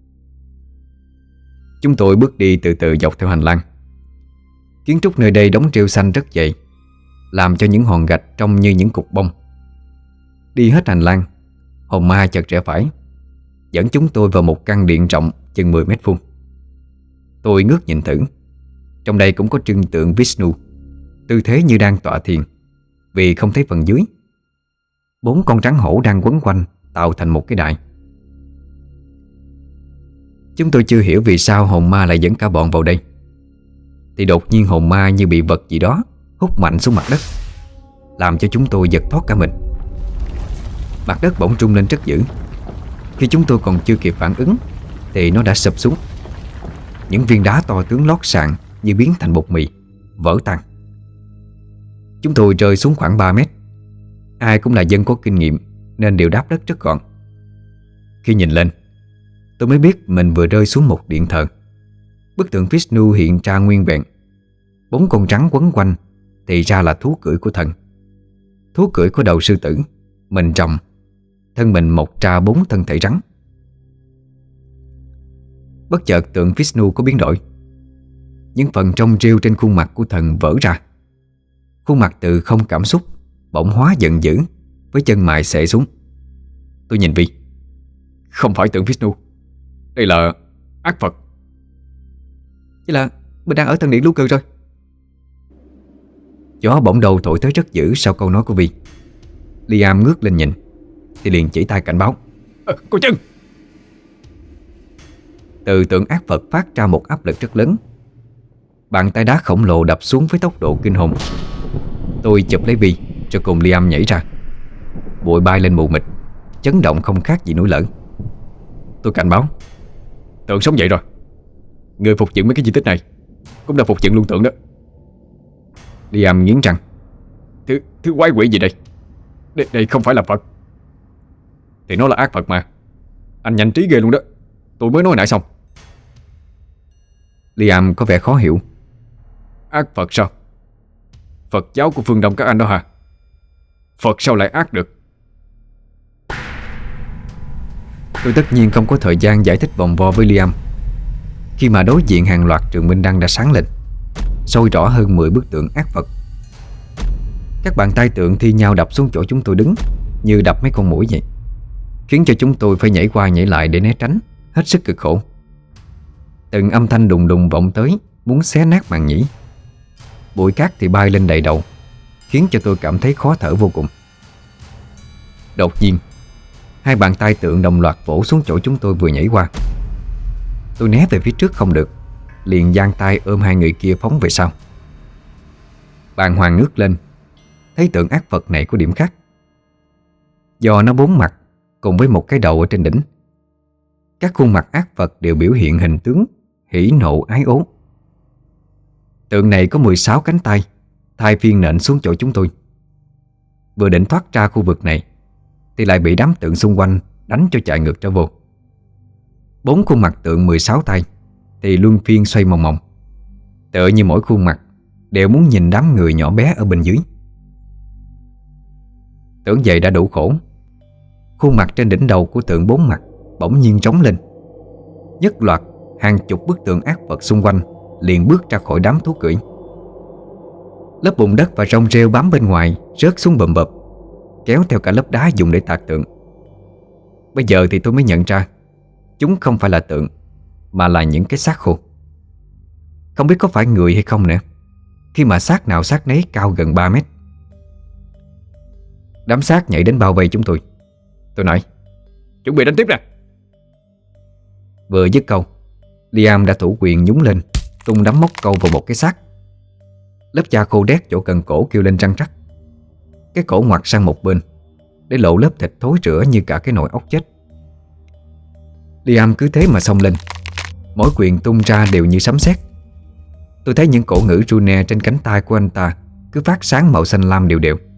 Chúng tôi bước đi từ từ dọc theo hành lang. Kiến trúc nơi đây đóng rêu xanh rất dày, làm cho những hòn gạch trông như những cục bông. Đi hết hành lang, hồn ma chợt rẽ phải, dẫn chúng tôi vào một căn điện rộng chừng mười mét vuông. Tôi ngước nhìn thử. Trong đây cũng có trưng tượng Vishnu, tư thế như đang tọa thiền, vì không thấy phần dưới. Bốn con rắn hổ đang quấn quanh, tạo thành một cái đài. Chúng tôi chưa hiểu vì sao hồn ma lại dẫn cả bọn vào đây, thì đột nhiên hồn ma như bị vật gì đó hút mạnh xuống mặt đất, làm cho chúng tôi giật thoát cả mình. Mặt đất bỗng rung lên rất dữ. Khi chúng tôi còn chưa kịp phản ứng thì nó đã sụp xuống. Những viên đá to tướng lót sàn như biến thành bột mì, vỡ tan. Chúng tôi rơi xuống khoảng ba mét. Ai cũng là dân có kinh nghiệm nên đều đáp đất rất gọn. Khi nhìn lên, tôi mới biết mình vừa rơi xuống một điện thờ. Bức tượng Vishnu hiện ra nguyên vẹn. Bốn con rắn quấn quanh thì ra là thú cưỡi của thần. Thú cưỡi có đầu sư tử, mình rồng, thân mình mọc ra bốn thân thể rắn. Bất chợt tượng Vishnu có biến đổi. Những phần trong rêu trên khuôn mặt của thần vỡ ra. Khuôn mặt từ không cảm xúc bỗng hóa giận dữ, với chân mày xệ xuống. Tôi nhìn Vi. Không phải tượng Vishnu, đây là ác Phật. Vậy là mình đang ở thần điện lưu cư rồi. Gió bỗng đầu thổi tới rất dữ sau câu nói của Vi. Liam ngước lên nhìn thì liền chỉ tay cảnh báo: à, Cô chân! Từ tượng ác Phật phát ra một áp lực rất lớn. Bàn tay đá khổng lồ đập xuống với tốc độ kinh hồn. Tôi chụp lấy Vi rồi cùng Liam nhảy ra. Bụi bay lên mù mịt, chấn động không khác gì núi lở. Tôi cảnh báo: Tượng sống dậy rồi. Người phục dựng mấy cái di tích này cũng đã phục dựng luôn tượng đó. Liam nghiến răng: Thứ, thứ quái quỷ gì đây? đây Đây không phải là Phật. Thì nó là ác Phật mà. Anh nhanh trí ghê luôn đó. Tôi mới nói nãy xong. Liam có vẻ khó hiểu. Ác Phật sao? Phật giáo của phương Đông các anh đó hả? Phật sao lại ác được? Tôi tất nhiên không có thời gian giải thích vòng vo với Liam, khi mà đối diện hàng loạt trường minh đăng đã sáng lên, soi rõ hơn mười bức tượng ác Phật. Các bàn tay tượng thi nhau đập xuống chỗ chúng tôi đứng, như đập mấy con muỗi vậy, khiến cho chúng tôi phải nhảy qua nhảy lại để né tránh, hết sức cực khổ. Từng âm thanh đùng đùng vọng tới, muốn xé nát màn nhĩ. Bụi cát thì bay lên đầy đầu, khiến cho tôi cảm thấy khó thở vô cùng. Đột nhiên, hai bàn tay tượng đồng loạt vỗ xuống chỗ chúng tôi vừa nhảy qua. Tôi né về phía trước không được, liền giang tay ôm hai người kia phóng về sau. Bàng hoàng ngước lên, thấy tượng ác Phật này có điểm khác. Do nó bốn mặt cùng với một cái đầu ở trên đỉnh. Các khuôn mặt ác Phật đều biểu hiện hình tướng hỉ nộ ái ố. Tượng này có mười sáu cánh tay, thay phiên nện xuống chỗ chúng tôi. Vừa định thoát ra khu vực này thì lại bị đám tượng xung quanh đánh cho chạy ngược trở vô. Bốn khuôn mặt tượng mười sáu tay thì luân phiên xoay mòng mòng, tựa như mỗi khuôn mặt đều muốn nhìn đám người nhỏ bé ở bên dưới. Tưởng vậy đã đủ khổ. Khuôn mặt trên đỉnh đầu của tượng bốn mặt bỗng nhiên trống lên. Nhất loạt hàng chục bức tượng ác Phật xung quanh liền bước ra khỏi đám thú cưỡi. Lớp bùn đất và rong rêu bám bên ngoài rớt xuống bầm bập, kéo theo cả lớp đá dùng để tạc tượng. Bây giờ thì tôi mới nhận ra chúng không phải là tượng, mà là những cái xác khô. Không biết có phải người hay không nữa. khi mà xác nào xác nấy cao gần ba mét. Đám xác nhảy đến bao vây chúng tôi. Tôi nói: Chuẩn bị đánh tiếp nè. Vừa dứt câu, Liam đã thủ quyền nhúng lên, tung đấm móc câu vào một cái xác. Lớp da khô đét chỗ cần cổ kêu lên răng rắc. Cái cổ ngoặt sang một bên để lộ lớp thịt thối rữa như cả cái nồi ốc chết. Liam cứ thế mà xông lên, mỗi quyền tung ra đều như sấm sét. Tôi thấy những cổ ngữ rune trên cánh tay của anh ta cứ phát sáng màu xanh lam đều đều.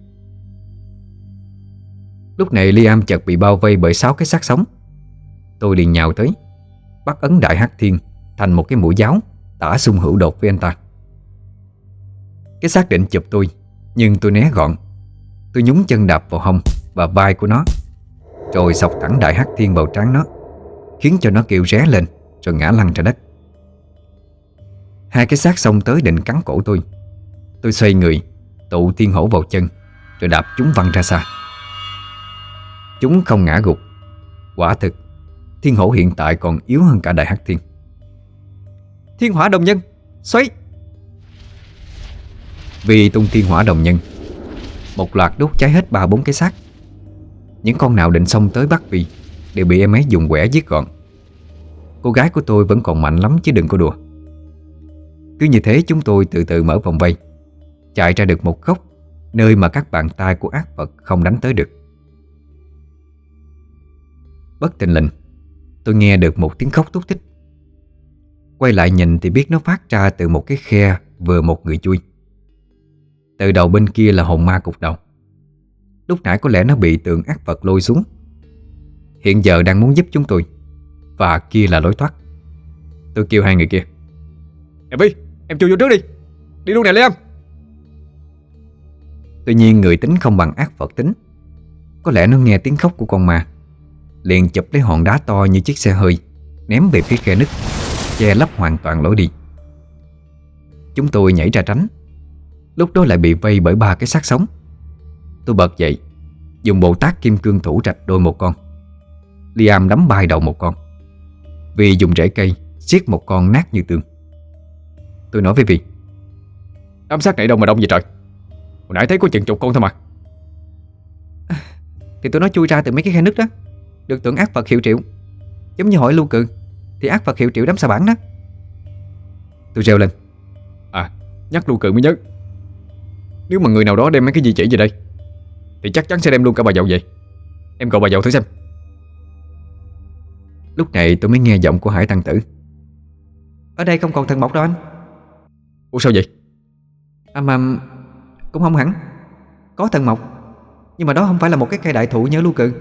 Lúc này Liam chợt bị bao vây bởi sáu cái xác sống. Tôi liền nhào tới, bắt ấn đại hắc thiên thành một cái mũi giáo, tả xung hữu đột với anh ta. Cái xác định chụp tôi, nhưng tôi né gọn. Tôi nhúng chân đạp vào hông và vai của nó, rồi xộc thẳng đại hắc thiên vào trán nó, khiến cho nó kêu ré lên rồi ngã lăn ra đất. Hai cái xác xông tới định cắn cổ tôi. Tôi xoay người, tụ thiên hổ vào chân, rồi đạp chúng văng ra xa. Chúng không ngã gục. Quả thực thiên hổ hiện tại còn yếu hơn cả đại hắc thiên. Thiên hỏa đồng nhân, xoáy! Vì tung thiên hỏa đồng nhân, một loạt đốt cháy hết ba bốn cái xác. Những con nào định xông tới bắt Vi đều bị em ấy dùng quẻ giết gọn. Cô gái của tôi vẫn còn mạnh lắm chứ đừng có đùa. Cứ như thế chúng tôi từ từ mở vòng vây, chạy ra được một góc nơi mà các bàn tay của ác vật không đánh tới được. Bất thình lình, tôi nghe được một tiếng khóc thút thít. Quay lại nhìn thì biết nó phát ra từ một cái khe vừa một người chui. Từ đầu bên kia là hồn ma cục đầu. Lúc nãy có lẽ nó bị tượng ác vật lôi xuống, hiện giờ đang muốn giúp chúng tôi. Và kia là lối thoát. Tôi kêu hai người kia: Em Vi, em chui vô trước đi. Đi luôn nè Liam. Tuy nhiên người tính không bằng ác vật tính. Có lẽ nó nghe tiếng khóc của con ma, liền chụp lấy hòn đá to như chiếc xe hơi, ném về phía khe nứt, che lấp hoàn toàn lối đi. Chúng tôi nhảy ra tránh. Lúc đó lại bị vây bởi ba cái xác sống. Tôi bật dậy, dùng Bồ Tát Kim Cương thủ rạch đôi một con. Liam đấm bay đầu một con, vì dùng rễ cây siết một con nát như tương. Tôi nói với Vi: Đám xác này đâu mà đông vậy trời? Hồi nãy thấy có chừng chục con thôi mà. Thì tụi nó chui ra từ mấy cái khe nứt đó, được tưởng ác Phật hiệu triệu. Giống như hỏi Lưu Cừ thì ác Phật hiệu triệu đám sa bản đó. Tôi reo lên: À, nhắc Lưu Cừ mới nhớ. Nếu mà người nào đó đem mấy cái di chỉ về đây thì chắc chắn sẽ đem luôn cả bà dậu về. Em gọi bà dậu thử xem. Lúc này tôi mới nghe giọng của Hải Tăng Tử: Ở đây không còn thần mộc đâu anh. Ủa sao vậy? À mà cũng không hẳn. Có thần mộc, nhưng mà đó không phải là một cái cây đại thụ nhớ Lưu Cừ.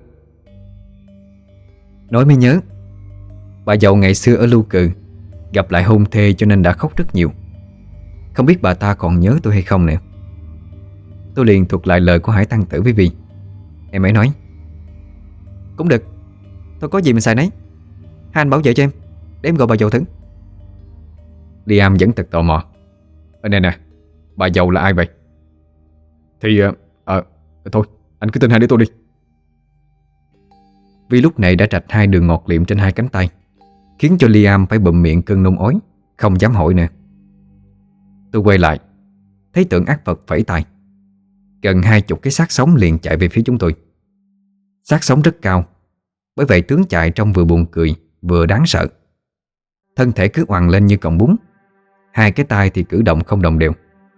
Nói mới nhớ, bà dậu ngày xưa ở Lưu Cừ gặp lại hôn thê cho nên đã khóc rất nhiều. Không biết bà ta còn nhớ tôi hay không nè. Tôi liền thuật lại lời của Hải Tăng Tử với Vi. Em ấy nói: Cũng được, thôi có gì mình xài nấy. Hai anh bảo vệ cho em, để em gọi bà dậu thử. Liam vẫn thật tò mò: Ở nè nè, bà dậu là ai vậy? Thì ờ à, à, thôi anh cứ tin hai đứa tôi đi. Vi lúc này đã rạch hai đường ngọt liệm trên hai cánh tay, khiến cho Liam phải bụm miệng cơn nôn ói, không dám hỏi nữa. Tôi quay lại, thấy tượng ác vật phẩy tay. Gần hai chục cái xác sống liền chạy về phía chúng tôi. Xác sống rất cao, bởi vậy tướng chạy trông vừa buồn cười vừa đáng sợ. Thân thể cứ oằn lên như cọng bún, hai cái tay thì cử động không đồng đều.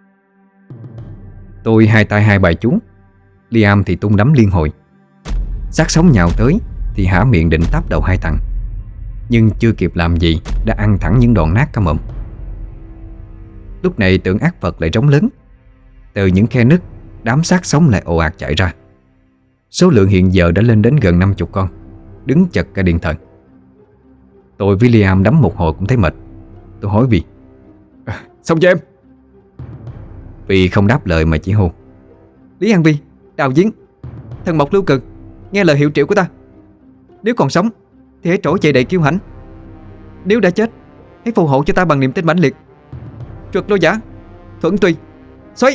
Tôi hai tay hai bài chú, Liam thì tung đấm liên hồi. Xác sống nhào tới thì há miệng định táp đầu hai thằng, nhưng chưa kịp làm gì đã ăn thẳng những đoạn nát cả mồm. Lúc này tượng ác vật lại rống lớn. Từ những khe nứt, đám xác sống lại ồ ạt chạy ra. Số lượng hiện giờ đã lên đến gần năm chục con, đứng chật cả điện thờ. Tôi với Liam đấm một hồi cũng thấy mệt. Tôi hỏi Vi: à, Xong cho em. Vi không đáp lời mà chỉ hô: Lý An Vi, đào giếng, thần mộc Lưu Cừ, nghe lời hiệu triệu của ta. Nếu còn sống thì hãy trỗi chạy đầy kiêu hãnh. Nếu đã chết, hãy phù hộ cho ta bằng niềm tin mãnh liệt. Trượt lô giả, thuận tùy, xoay.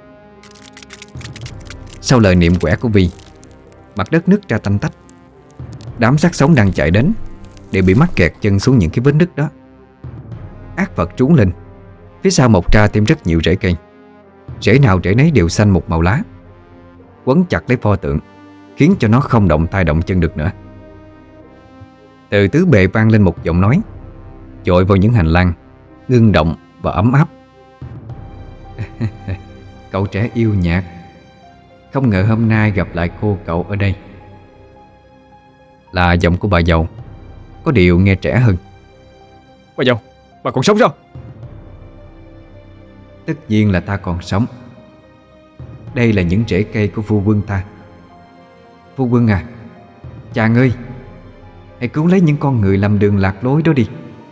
Sau lời niệm quẻ của Vi, mặt đất nứt ra tanh tách. Đám xác sống đang chạy đến đều bị mắc kẹt chân xuống những cái vết nứt đó. Ác vật trú lên, Phía sau mọc ra thêm rất nhiều rễ cây. Rễ nào rễ nấy đều xanh một màu lá, quấn chặt lấy pho tượng, khiến cho nó không động tay động chân được nữa. Từ tứ bề vang lên một giọng nói, chội vào những hành lang, ngưng động và ấm áp. Cậu trẻ yêu nhạc, không ngờ hôm nay gặp lại cô cậu ở đây. Là giọng của bà giàu, có điều nghe trẻ hơn. Bà giàu, bà còn sống sao? Tất nhiên là ta còn sống. Đây là những rễ cây của phu quân ta. Phu quân à, chàng ơi, hãy cứu lấy những con người làm đường lạc lối đó đi.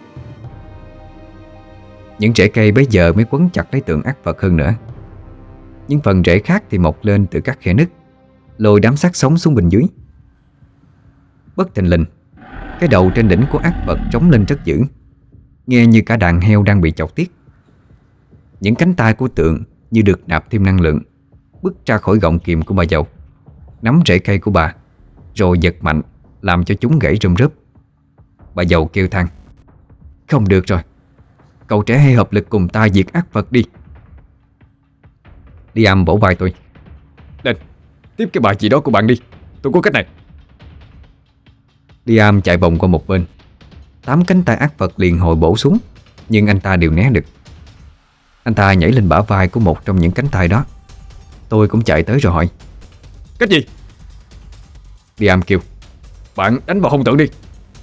Những rễ cây bấy giờ mới quấn chặt lấy tượng ác Phật hơn nữa. Những phần rễ khác thì mọc lên từ các khe nứt, lôi đám xác sống xuống bên dưới. Bất thình lình, cái đầu trên đỉnh của ác Phật trống lên rất dữ, nghe như cả đàn heo đang bị chọc tiết. Những cánh tay của tượng như được nạp thêm năng lượng, bước ra khỏi gọng kìm của bà giàu, nắm rễ cây của bà, rồi giật mạnh làm cho chúng gãy rơm rớp. Bà giàu kêu than: không được rồi, cậu trẻ hãy hợp lực cùng ta diệt ác Phật đi. Liam vỗ vai tôi: Lên, tiếp cái bà chị đó của bạn đi, tôi có cách này. Liam chạy vòng qua một bên, tám cánh tay ác Phật liền hồi bổ xuống, nhưng anh ta đều né được. Anh ta nhảy lên bả vai của một trong những cánh tay đó. Tôi cũng chạy tới rồi hỏi: cách gì? Liam kêu: bạn đánh vào hông tượng đi.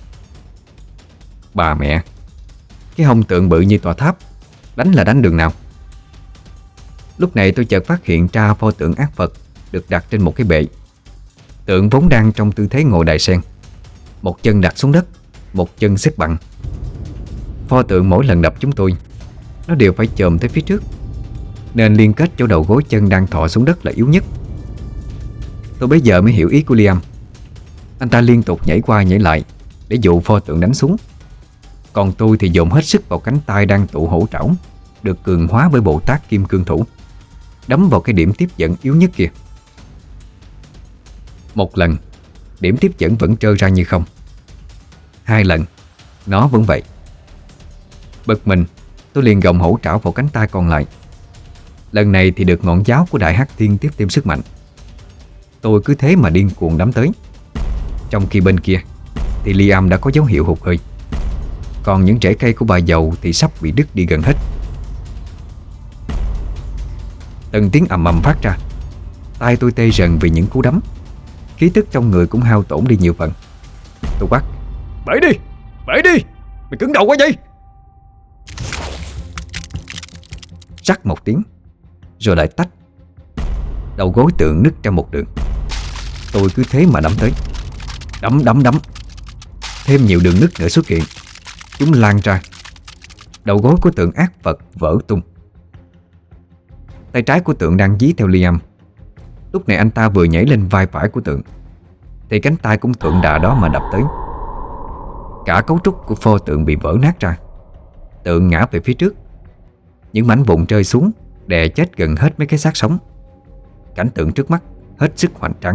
Bà mẹ, cái hông tượng bự như tòa tháp, đánh là đánh đường nào? Lúc này tôi chợt phát hiện ra pho tượng ác Phật được đặt trên một cái bệ. Tượng vốn đang trong tư thế ngồi đài sen, một chân đặt xuống đất, một chân xếp bằng. Pho tượng mỗi lần đập chúng tôi, nó đều phải chồm tới phía trước, nên liên kết chỗ đầu gối chân đang thọ xuống đất là yếu nhất. Tôi bấy giờ mới hiểu ý của Liam. Anh ta liên tục nhảy qua nhảy lại để dụ pho tượng đánh xuống. Còn tôi thì dồn hết sức vào cánh tay đang tụ hổ trảo, được cường hóa bởi Bồ Tát Kim Cương Thủ, đấm vào cái điểm tiếp dẫn yếu nhất kia. Một lần, điểm tiếp dẫn vẫn trơ ra như không. Hai lần, nó vẫn vậy. Bực mình, tôi liền gồng hổ trảo vào cánh tay còn lại. Lần này thì được ngọn giáo của Đại Hắc Thiên tiếp thêm sức mạnh. Tôi cứ thế mà điên cuồng đấm tới. Trong khi bên kia thì Liam đã có dấu hiệu hụt hơi. Còn những rễ cây của bà giàu thì sắp bị đứt đi gần hết. Từng tiếng ầm ầm phát ra, tay tôi tê rần vì những cú đấm. Khí tức trong người cũng hao tổn đi nhiều phần. Tôi quát: bể đi, bể đi, mày cứng đầu quá vậy. Rắc một tiếng, rồi lại tách. Đầu gối tượng nứt ra một đường. Tôi cứ thế mà đấm tới. Đấm đấm đấm. Thêm nhiều đường nứt nữa xuất hiện. Chúng lan ra. Đầu gối của tượng ác Phật vỡ tung. Tay trái của tượng đang dí theo Liam. Lúc này anh ta vừa nhảy lên vai phải của tượng, thì cánh tay cũng thuận đà đó mà đập tới. Cả cấu trúc của pho tượng bị vỡ nát ra. Tượng ngã về phía trước. Những mảnh vụn rơi xuống, đè chết gần hết mấy cái xác sống. Cảnh tượng trước mắt hết sức hoành tráng.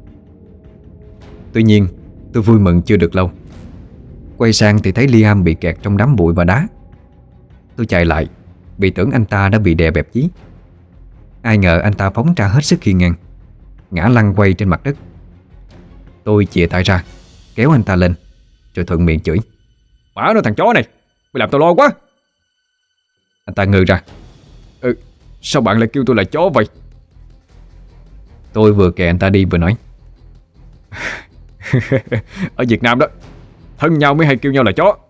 Tuy nhiên, tôi vui mừng chưa được lâu. Quay sang thì thấy Liam bị kẹt trong đám bụi và đá. Tôi chạy lại vì tưởng anh ta đã bị đè bẹp dí. Ai ngờ anh ta phóng ra hết sức hiên ngang, ngã lăn quay trên mặt đất. Tôi chìa tay ra, kéo anh ta lên, rồi thuận miệng chửi: Má nó thằng chó này, mày làm tao lo quá. Anh ta ngừ ra: Ừ, sao bạn lại kêu tôi là chó vậy? Tôi vừa kè anh ta đi vừa nói: Ở Việt Nam đó, thân nhau mới hay kêu nhau là chó.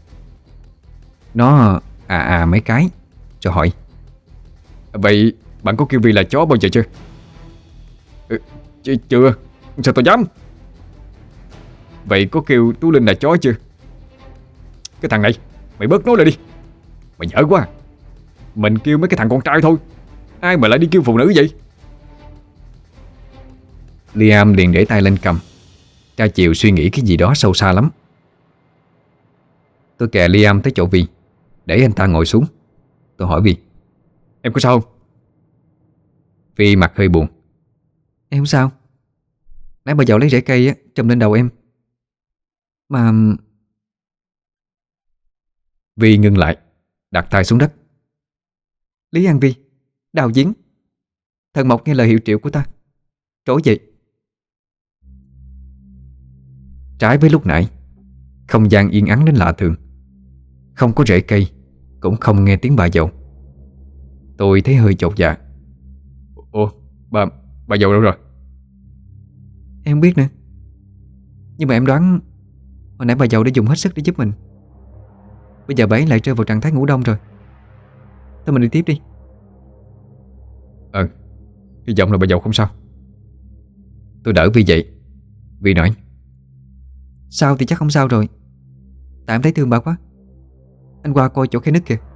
Nó à à mấy cái, rồi hỏi: Vậy bạn có kêu Vi là chó bao giờ chưa? Ừ, ch chưa, sao tôi dám. Vậy có kêu Tú Linh là chó chưa? Cái thằng này, mày bớt nói lại đi. Mày dở quá. Mình kêu mấy cái thằng con trai thôi, ai mà lại đi kêu phụ nữ vậy? Liam liền để tay lên cầm, ra chiều suy nghĩ cái gì đó sâu xa lắm. Tôi kè Liam tới chỗ Vi, để anh ta ngồi xuống. Tôi hỏi Vi: Em có sao không? Vi mặt hơi buồn: Em không sao. Nãy bà giàu lấy rễ cây á trùm lên đầu em. Mà... Vi ngưng lại, đặt tay xuống đất. Lý An Vi, Đào Giếng, Thần Mộc nghe lời hiệu triệu của ta, trỗi dậy. Trái với lúc nãy, không gian yên ắng đến lạ thường. Không có rễ cây, cũng không nghe tiếng bà dâu. Tôi thấy hơi chột dạ. Ủa, bà, bà dâu đâu rồi? Em không biết nữa. Nhưng mà em đoán hồi nãy bà dâu đã dùng hết sức để giúp mình. Bây giờ bà ấy lại rơi vào trạng thái ngủ đông rồi. Thôi mình đi tiếp đi. Ờ, hy vọng là bà dâu không sao. Tôi đỡ Vi dậy. Vi nói: Sao thì chắc không sao rồi. Tại em thấy thương bà quá. Anh qua coi chỗ khe nứt kìa.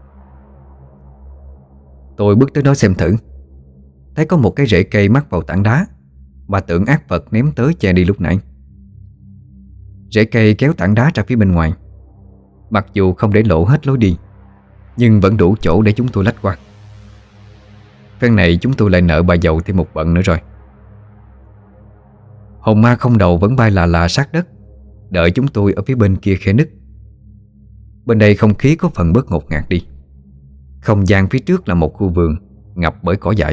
Tôi bước tới đó xem thử. Thấy có một cái rễ cây mắc vào tảng đá mà tưởng ác vật ném tới che đi lúc nãy. Rễ cây kéo tảng đá ra phía bên ngoài. Mặc dù không để lộ hết lối đi, nhưng vẫn đủ chỗ để chúng tôi lách qua. Phen này chúng tôi lại nợ bà dâu thêm một bận nữa rồi. Hồn ma không đầu vẫn bay lạ lạ sát đất, đợi chúng tôi ở phía bên kia khe nứt. Bên đây không khí có phần bớt ngột ngạt đi. Không gian phía trước là một khu vườn ngập bởi cỏ dại.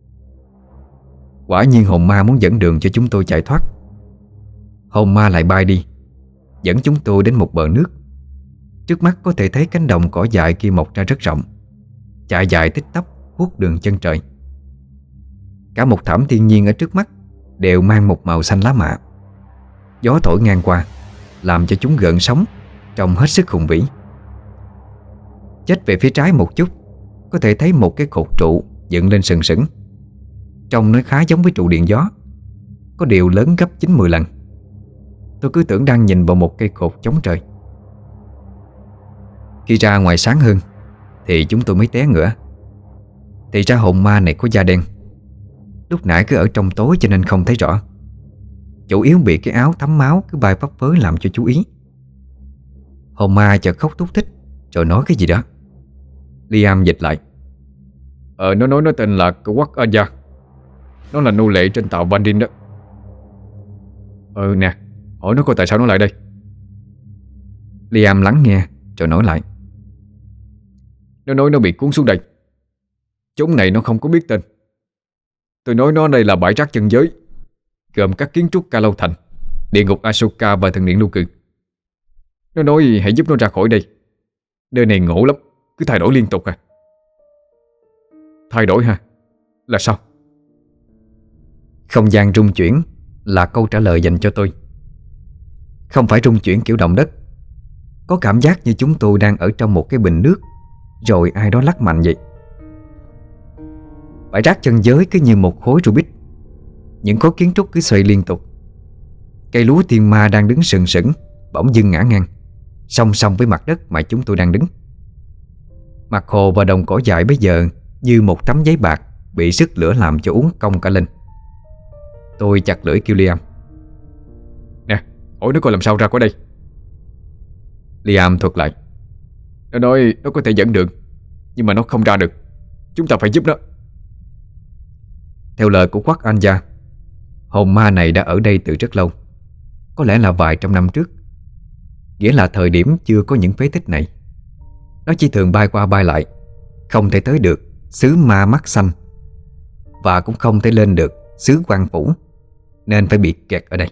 Quả nhiên hồn ma muốn dẫn đường cho chúng tôi chạy thoát. Hồn ma lại bay đi, dẫn chúng tôi đến một bờ nước. Trước mắt có thể thấy cánh đồng cỏ dại kia mọc ra rất rộng, chạy dài tích tắp huốt đường chân trời. Cả một thảm thiên nhiên ở trước mắt đều mang một màu xanh lá mạ. Gió thổi ngang qua làm cho chúng gợn sóng, trông hết sức hùng vĩ. Chết về phía trái một chút, có thể thấy một cái cột trụ dựng lên sừng sững. Trông nó khá giống với trụ điện gió, có điều lớn gấp chín mười lần. Tôi cứ tưởng đang nhìn vào một cây cột chống trời. Khi ra ngoài sáng hơn thì chúng tôi mới té ngửa. Thì ra hồn ma này có da đen. Lúc nãy cứ ở trong tối cho nên không thấy rõ. Chủ yếu bị cái áo thấm máu cứ bay phấp phới làm cho chú ý. Hồn ma chợt khóc thúc thích rồi nói cái gì đó. Liam dịch lại: Ờ, nó nói nó tên là Quắc Anja. Nó là nô lệ trên tàu Vandin đó. Ừ nè, hỏi nó coi tại sao nó lại đây. Liam lắng nghe rồi nói lại: Nó nói nó bị cuốn xuống đây. Chốn này nó không có biết tên. Tôi nói nó đây là bãi rác chân giới, gồm các kiến trúc Ca Lâu Thành, địa ngục Ashoka và thần điện lưu cư. Nó nói hãy giúp nó ra khỏi đây. Nơi này ngộ lắm, cứ thay đổi liên tục à. Thay đổi hả? Là sao? Không gian rung chuyển là câu trả lời dành cho tôi. Không phải rung chuyển kiểu động đất. Có cảm giác như chúng tôi đang ở trong một cái bình nước, rồi ai đó lắc mạnh vậy. Bãi rác chân giới cứ như một khối Rubik. Những khối kiến trúc cứ xoay liên tục. Cây lúa thiên ma đang đứng sừng sững bỗng dưng ngã ngang, song song với mặt đất mà chúng tôi đang đứng. Mặt hồ và đồng cỏ dại bây giờ như một tấm giấy bạc bị sức lửa làm cho uốn cong cả lên. Tôi chặt lưỡi kêu Liam: Nè, hỏi nó coi làm sao ra khỏi đây. Liam thuật lại: Nó nói nó có thể dẫn đường, nhưng mà nó không ra được. Chúng ta phải giúp nó. Theo lời của Quắc Anja, hồn ma này đã ở đây từ rất lâu, có lẽ là vài trăm năm trước. Nghĩa là thời điểm chưa có những phế tích này. Nó chỉ thường bay qua bay lại, không thể tới được xứ ma mắt xanh, và cũng không thể lên được xứ Quan Phủ, nên phải bị kẹt ở đây.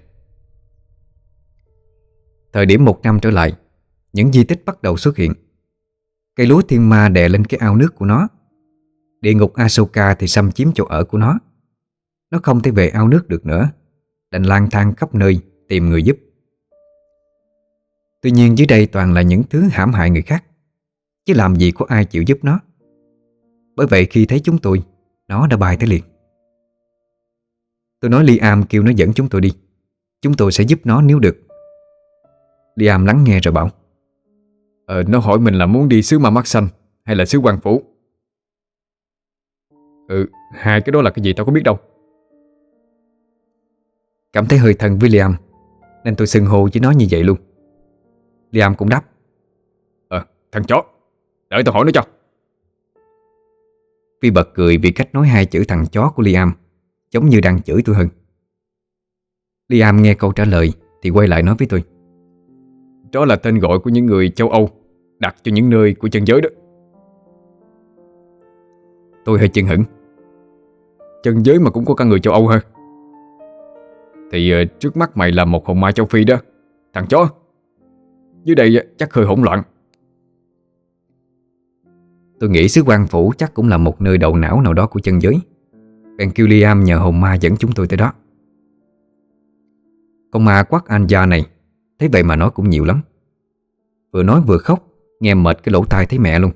Thời điểm một năm trở lại, những di tích bắt đầu xuất hiện. Cây lúa thiên ma đè lên cái ao nước của nó. Địa ngục Ashoka thì xâm chiếm chỗ ở của nó. Nó không thể về ao nước được nữa, đành lang thang khắp nơi tìm người giúp. Tuy nhiên dưới đây toàn là những thứ hãm hại người khác, chứ làm gì có ai chịu giúp nó. Bởi vậy khi thấy chúng tôi, nó đã bay tới liền. Tôi nói Liam kêu nó dẫn chúng tôi đi, chúng tôi sẽ giúp nó nếu được. Liam lắng nghe rồi bảo: Ờ, nó hỏi mình là muốn đi xứ ma mắt xanh hay là xứ Quan Phủ. Ừ, hai cái đó là cái gì tao có biết đâu. Cảm thấy hơi thân với Liam nên tôi xưng hô với nó như vậy luôn. Liam cũng đáp: Ờ, thằng chó, đợi tao hỏi nó cho. Vi bật cười vì cách nói hai chữ thằng chó của Liam giống như đang chửi tôi hơn. Liam nghe câu trả lời thì quay lại nói với tôi: Đó là tên gọi của những người châu Âu đặt cho những nơi của chân giới đó. Tôi hơi chưng hửng. Chân giới mà cũng có cả người châu Âu ha. Thì uh, trước mắt mày là một hồn ma châu Phi đó, thằng chó. Dưới đây uh, chắc hơi hỗn loạn. Tôi nghĩ xứ Quan Phủ chắc cũng là một nơi đầu não nào đó của chân giới. Bèn kêu Liam nhờ hồn ma dẫn chúng tôi tới đó. Con ma quắc Anja này thấy vậy mà nói cũng nhiều lắm. Vừa nói vừa khóc, nghe mệt cái lỗ tai thấy mẹ luôn.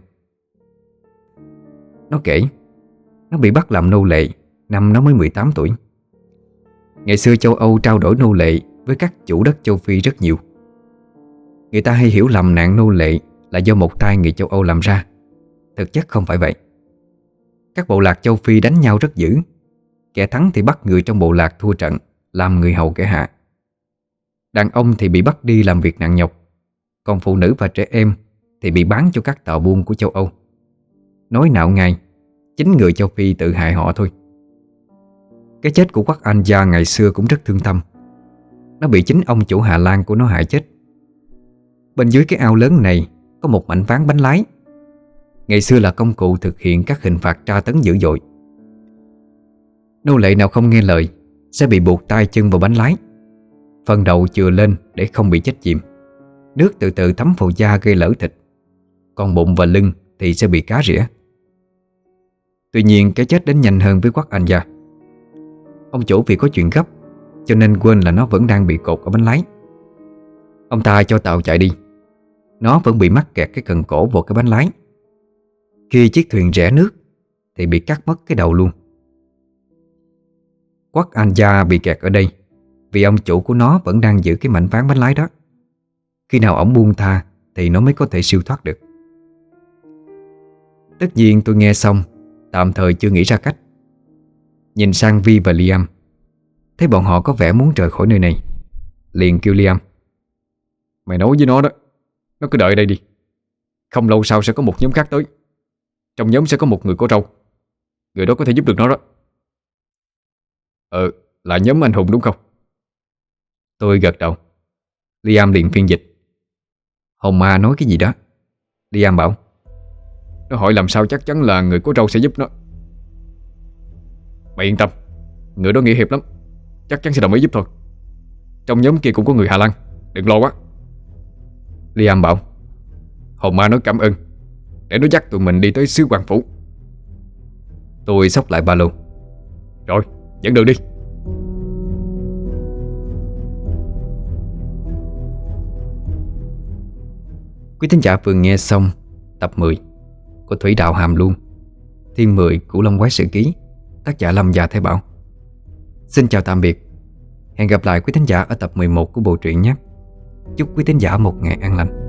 Nó kể nó bị bắt làm nô lệ năm nó mới mười tám tuổi. Ngày xưa châu Âu trao đổi nô lệ với các chủ đất châu Phi rất nhiều. Người ta hay hiểu lầm nạn nô lệ là do một tay người châu Âu làm ra. Thực chất không phải vậy. Các bộ lạc châu Phi đánh nhau rất dữ. Kẻ thắng thì bắt người trong bộ lạc thua trận, làm người hầu kẻ hạ. Đàn ông thì bị bắt đi làm việc nặng nhọc, còn phụ nữ và trẻ em thì bị bán cho các tàu buôn của châu Âu. Nói nạo ngay, chính người châu Phi tự hại họ thôi. Cái chết của quắc Anja ngày xưa cũng rất thương tâm. Nó bị chính ông chủ Hà Lan của nó hại chết. Bên dưới cái ao lớn này có một mảnh ván bánh lái. Ngày xưa là công cụ thực hiện các hình phạt tra tấn dữ dội. Nô lệ nào không nghe lời sẽ bị buộc tay chân vào bánh lái. Phần đầu chừa lên để không bị chết chìm. Nước từ từ thấm vào da gây lở thịt. Còn bụng và lưng thì sẽ bị cá rỉa. Tuy nhiên cái chết đến nhanh hơn với quắc Anja. Ông chủ vì có chuyện gấp cho nên quên là nó vẫn đang bị cột ở bánh lái. Ông ta cho tàu chạy đi. Nó vẫn bị mắc kẹt cái cần cổ vào cái bánh lái. Khi chiếc thuyền rẽ nước thì bị cắt mất cái đầu luôn. Quắc Anja bị kẹt ở đây vì ông chủ của nó vẫn đang giữ cái mảnh ván bánh lái đó. Khi nào ổng buông tha thì nó mới có thể siêu thoát được. Tất nhiên tôi nghe xong tạm thời chưa nghĩ ra cách. Nhìn sang Vi và Liam, thấy bọn họ có vẻ muốn rời khỏi nơi này, liền kêu Liam: Mày nói với nó đó, nó cứ đợi ở đây đi. Không lâu sau sẽ có một nhóm khác tới. Trong nhóm sẽ có một người có râu. Người đó có thể giúp được nó đó. Ờ, là nhóm anh hùng đúng không? Tôi gật đầu. Liam liền phiên dịch. Hồn ma nói cái gì đó. Liam bảo: Nó hỏi làm sao chắc chắn là người có râu sẽ giúp nó. Mày yên tâm, người đó nghĩa hiệp lắm, chắc chắn sẽ đồng ý giúp thôi. Trong nhóm kia cũng có người Hà Lan, đừng lo quá. Liam bảo: Hồn ma nói cảm ơn, để nó dắt tụi mình đi tới xứ Quan Phủ. Tôi xốc lại ba lô. Rồi, dẫn đường đi. Quý thính giả vừa nghe xong tập mười của Thủy Đạo Hàm Luông, Thiên mười Cửu Long Quái Sự Ký, tác giả Lâm Gia Thái Bảo. Xin chào tạm biệt. Hẹn gặp lại quý thính giả ở tập mười một của bộ truyện nhé. Chúc quý thính giả một ngày an lành.